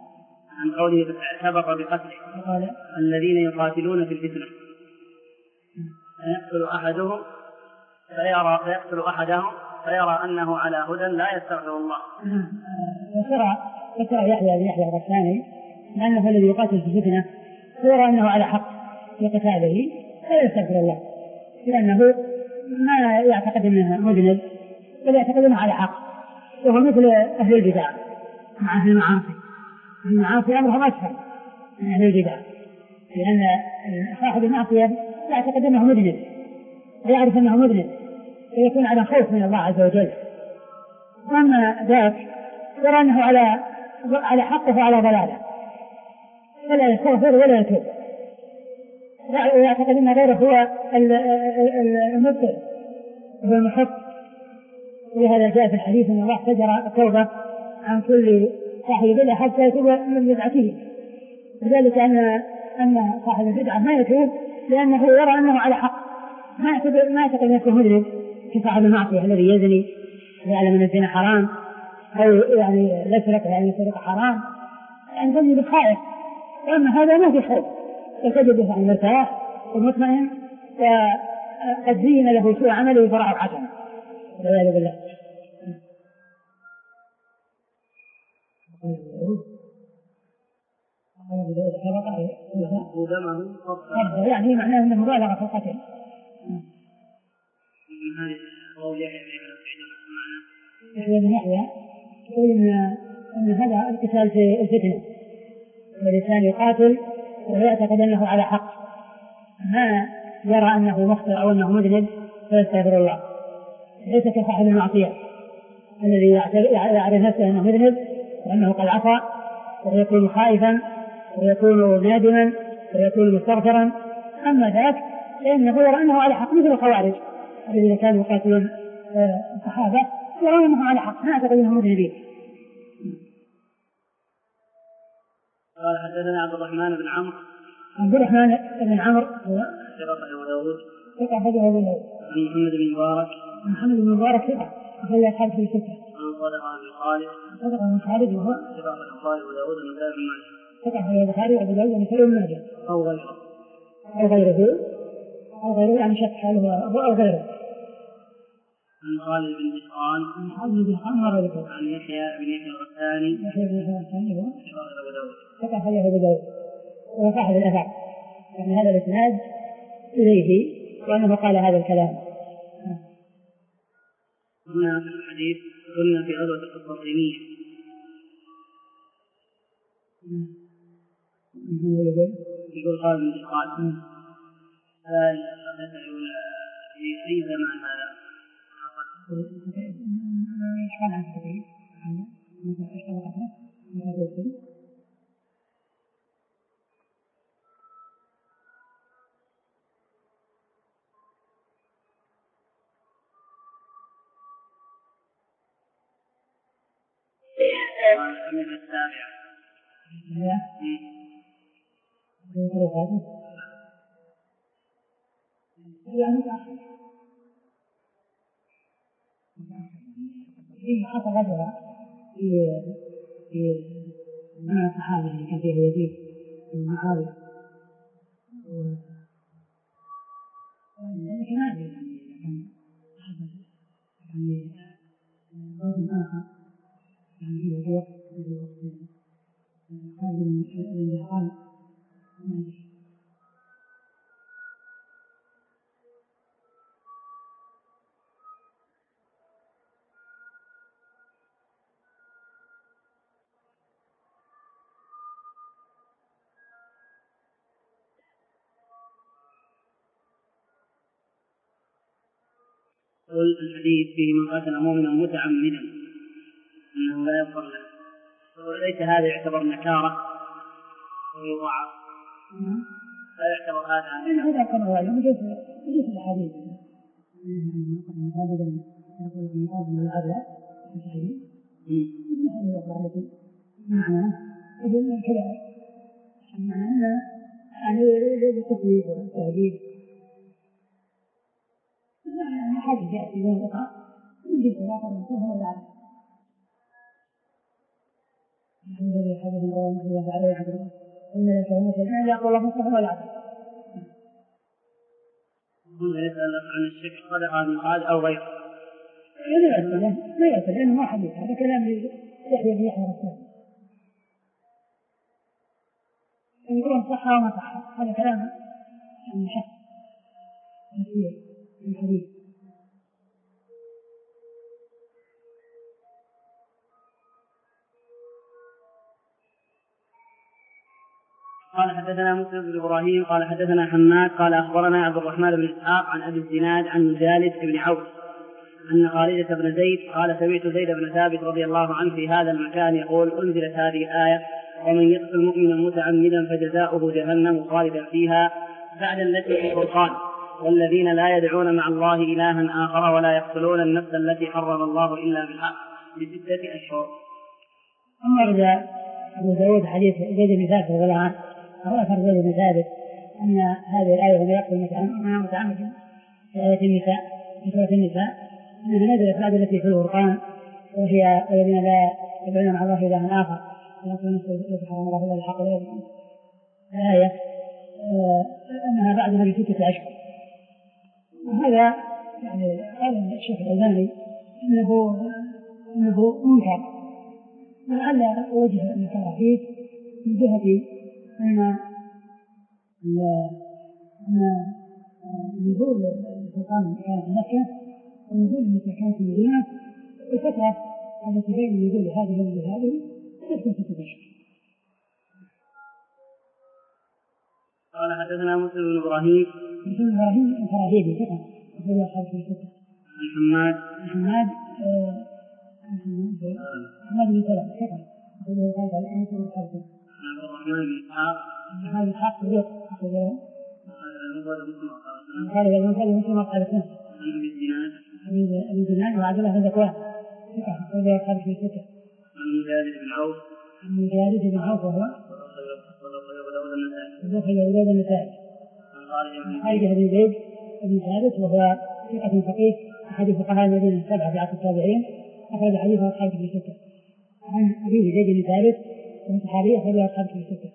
عن قوله سبق بقتله قال الذين يقاتلون في الفتنة فيقتل أحدهم فيرى فيقتل أحدهم فيرى أنه على هدى لا يستغفر الله. وشرع ذكر يحيى بن يحيى الغساني لأنه الذي يقاتل في الفتنة يرى أنه على حق في قتاله لا يستغفر الله، لأنه ما يعتقد أنه مذنب بل يعتقد أنه على حق، وهو مثل أهل البدع مع أهل المعاصي. المعاصي أمرهم أسهل من أهل البدع، لأن صاحب المعصية يعتقد أنه مذنب ويعرف أنه مذنب فيكون على خوف من الله عز وجل، وأما ذاك يرى أنه على على حقه وعلى ضلاله فلا يستغفر ولا يتوب، ويعتقد أن غيره هو المبتر هو المحق. ولهذا جاء في الحديث أن الله سجر التوبة عن كل صاحب بدعة حتى يتوب من بدعته، لذلك أن أن صاحب البدعة ما يتوب لأنه يرى أنه على حق، ما يعتقد ما يعتقد أنه مذنب كصاحب المعصية الذي يزني ويعلم أن الزنا حرام أو يعني يسرق يعني يسرق حرام يعني يزني بالخائف، وأما هذا ما في خوف يتجد عن مرتاح ومطمئن وقد زين له سوء عمله فرعه حسنه والعياذ بالله. يعني معناه أنه مبالغة في القتل. يحيى بن يحيى يقول إن أن هذا القتال في الفتنة، والإنسان يقاتل ويعتقد أنه على حق ما يرى أنه مخطئ أو أنه مذنب فيستغفر الله، ليس كصاحب المعصية الذي يعرف نفسه أنه مذنب وأنه قد عصى ويكون خائفا ويكون نادما ويكون مستغفرا. أما ذاك لأنه يرى أنه على حق مثل الخوارج الذين كانوا يقاتلون الصحابة يرى أنه على حق ما يعتقد أنه مذنبين. قال حدثنا عبد الرحمن بن عمرو عبد الرحمن بن عمرو هو ثقة أبو داود ثقة أبو داود عن محمد بن مبارك محمد بن مبارك ثقة وهي أصحاب في ستة عن صدقة بن خالد صدقة بن خالد وهو ثقة بن خالد أبو داود من باب ماجه ثقة في البخاري وأبو داود من سلم ماجه أو غيره أو غيره أو غيره يعني شك حاله أو غيره. عن خالد بن دهقان عن خالد بن دهقان مرة ذكر عن يحيى بن يحيى الغساني يحيى بن يحيى الغساني هو ثقة أبو داود ثقة في أبو داود وهو صاحب الأثر، يعني هذا الإسناد إليه وأنه قال هذا الكلام. هنا في الحديث قلنا في غزوة القسطنطينية يقول خالد بن دهقان هل في أي زمان هذا حصل؟ إيش كان عن كثير؟ هذا مثل إيش طبقته؟ مثل الكثير؟ الأمير السابعة يعني متأخر في حصل غزوة في في مع الصحابة اللي كان فيه يزيد بن معاوية لكن ما أدري يعني حصل يعني غزو آخر يعني في وقت في وقت خالد بن دهقان ما أدري. قل الحديث فيه من قتل مؤمنا متعمدا أنه لا يغفر له، وليس هذا يعتبر نكارة ويضاعف لا يعتبر هذا أنا هذا كان هو يوجد يوجد الحديث أبدا يقول من قبل من الأبلة الحديث مثل هذه الأخرى معناه يقول كذا معناه يعني للتقويض والتهديد يعني حديث يأتي من الأخرى يوجد الآخر هو العبد. الذي حدث رواه مسلم عليه حدث إن الكلمة لا يقول الله مصطفى ولا عبد. هنا يسأل عن الشك صدقة من قال أو غيره. لا يسأل لا يسأل لأنه ما حديث، هذا كلام يحيى بن يحيى الرسول. يقولون صحة وما صحة، هذا كلام يعني شك كثير في الحديث. قال حدثنا مسلم بن إبراهيم قال حدثنا حماد قال أخبرنا عبد الرحمن بن إسحاق عن أبي الزناد عن مجالس بن عوف أن خالدة بن زيد قال سمعت زيد بن ثابت رضي الله عنه في هذا المكان يقول أنزلت هذه الآية ومن يقتل مؤمنا متعمدا فجزاؤه جهنم خالدا فيها بعد التي في القرآن والذين لا يدعون مع الله إلها آخر ولا يقتلون النفس التي حرم الله إلا بالحق لستة أشهر. أما إذا أبو داود حديث زيد بن ثابت رضي الله عنه أو أثر زيد بن ثابت أن هذه الآية ومن يقتل متعمدا في آية النساء في سورة النساء أنها نزلت بعد التي في القرآن وهي والذين لا يدعون مع الله إلها آخر ويقتلون النفس التي حرم الله إلا بالحق الآية أنها بعد ما بستة أشهر. وهذا يعني قال الشيخ الألباني إنه إنه منكر، ولعل وجه الإنكار فيه من جهة أن أن نزول الفرقان كان في مكة ونزول التي كانت في المدينة الفترة التي بين نزول هذه ونزول هذه تكون ستة أشهر. قال حدثنا مسلم بن إبراهيم مسلم بن إبراهيم الفراهيدي ثقة أخرج أصحاب في الستة. عن حماد حماد حماد بن سلمة ثقة أخرجه خالد على أنس وأصحاب الستة. عن عبد الرحمن بن إسحاق هذا الحق صديق أخرجه قال قال ابن سلمة مسلم أصحاب الستة. عن أبي الزناد أبي الزناد وعبد الله بن ذكوان ثقة أخرجه أصحاب في الستة. عن مجالس بن عوف عن مجالس بن عوف وهو دخل أولاد النسائي. خالد بن زيد بن ثابت وهو ثقة فقيه أحد فقهاء المدينة السبعة في عصر التابعين أخرج حديثه أصحاب في الستة. عن أبيه زيد بن ثابت وهو صحابي أخرج أصحاب في الستة.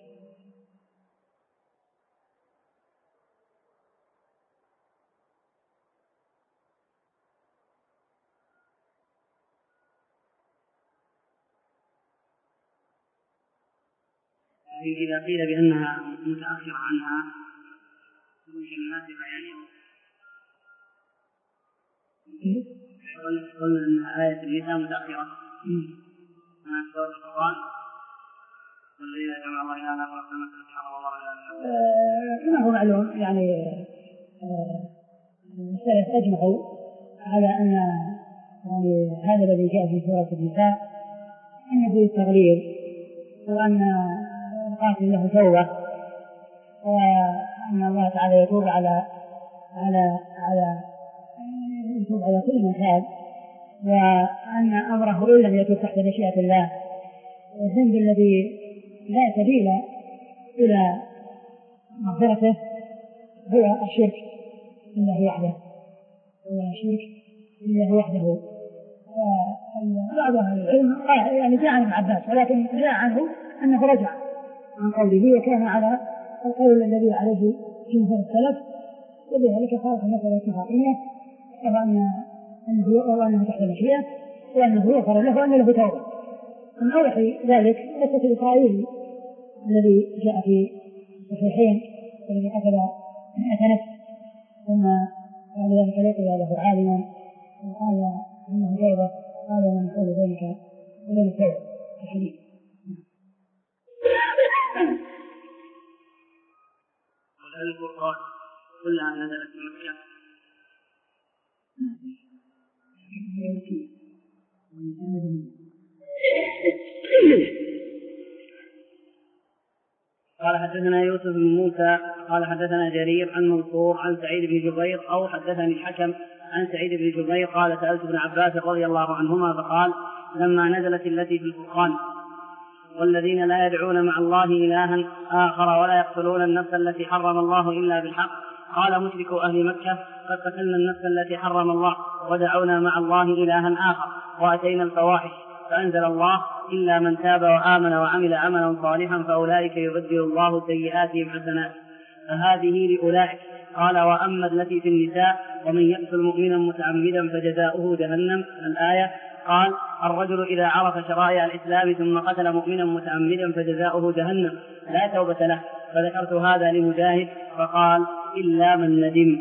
إذا قيل بأنها متأخرة عنها ممكن الناسخة يعني قلنا أن آية النساء متأخرة عن سورة القرآن والذين جمع الله إلى آخر السنة التي حرم الله إلى كما هو معلوم يعني السلف أجمعوا على أن يعني هذا الذي جاء في سورة النساء أنه فيه التغليظ وأن القاتل له توبة وأن الله تعالى يتوب على على على يتوب على كل من تاب وأن أمره إن لم يتوب تحت مشيئة الله. والذنب الذي لا سبيل إلى مغفرته هو الشرك بالله وحده هو الشرك بالله وحده. بعض أهل العلم يعني جاء عن ابن عباس ولكن جاء عنه أنه رجع عن قوله وكان على القول الذي عليه جمهور السلف وبذلك صارت المسألة اتفاقية وأنه تحت المشيئة وأنه يغفر له وأن له توبة. من أوضح ذلك قصة الإسرائيلي الذي جاء في الصحيحين الذي قتل مئة نفس ثم بعد ذلك لقي له عالما وقال أنه توبة قال ومن يحول بينك وبين التوبة الحديث. القرآن كلها نزلت في مكة. قال حدثنا يوسف بن موسى قال حدثنا جرير عن منصور عن سعيد بن جبير أو حدثني الحكم عن سعيد بن جبير قال سألت ابن عباس رضي الله عنهما فقال لما نزلت التي في الفرقان والذين لا يدعون مع الله إلها آخر ولا يقتلون النفس التي حرم الله إلا بالحق قال مشرك أهل مكة قد قتلنا النفس التي حرم الله ودعونا مع الله إلها آخر وأتينا الفواحش فأنزل الله إلا من تاب وآمن وعمل عملا صالحا فأولئك يبدل الله سيئاتهم حسنات فهذه لأولئك. قال وأما التي في النساء ومن يقتل مؤمنا متعمدا فجزاؤه جهنم الآية. قال الرجل إذا عرف شرائع الإسلام ثم قتل مؤمنا متعمدا فجزاؤه جهنم لا توبة له. فذكرت هذا لمجاهد فقال إلا من ندم.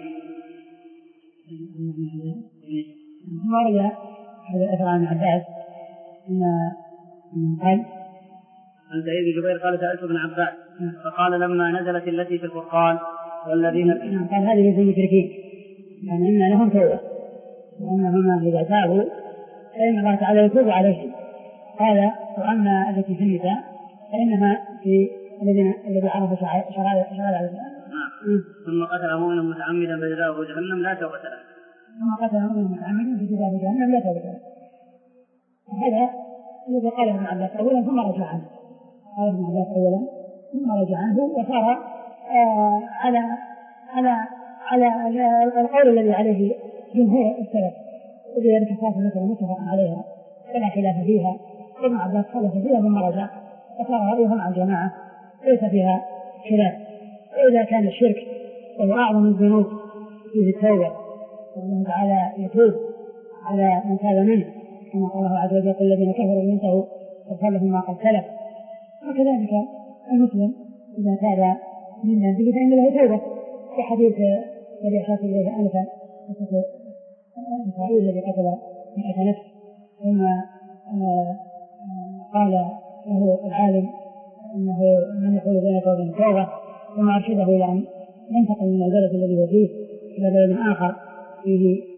ثم رجع هذا الأثر عن عباس أن قال عن سعيد بن جبير قال سألت ابن عباس فقال لما نزلت التي في القرآن والذين قال هذه في المشركين يعني إن لهم توبة وأنهم إذا تابوا فإن الله تعالى يتوب عليهم. قال وأما التي في النساء فإنها في الذين الذي عرف شرائع الإسلام ثم قتل مؤمنا متعمدا فجزاؤه جهنم لا توبة له. ثم قتل مؤمنا متعمدا فجزاؤه جهنم لا توبة له. هذا الذي قاله ابن عباس أولا ثم رجع عنه. قال ابن عباس أولا ثم رجع عنه وصار آه على على على القول الذي عليه جمهور السلف وذلك صارت مثلا متفق عليها فلا خلاف فيها. ابن عباس خلف فيها ثم رجع فصار رأيه مع الجماعة ليس فيها خلاف. وإذا كان الشرك وهو أعظم الذنوب فيه التوبة والله تعالى يتوب على من تاب منه كما قال الله عز وجل قل الذين كفروا ينتهوا يغفر لهم ما قد سلف. وكذلك المسلم إذا تاب من ذنبه فإن له توبة في حديث الذي أشرت إليه آنفا إسرائيل الذي قتل مئة نفس ثم قال له العالم أنه من يحول بينك وبين التوبة ثم أرشده إلى أن ينتقل من البلد الذي هو فيه إلى بلد آخر فيه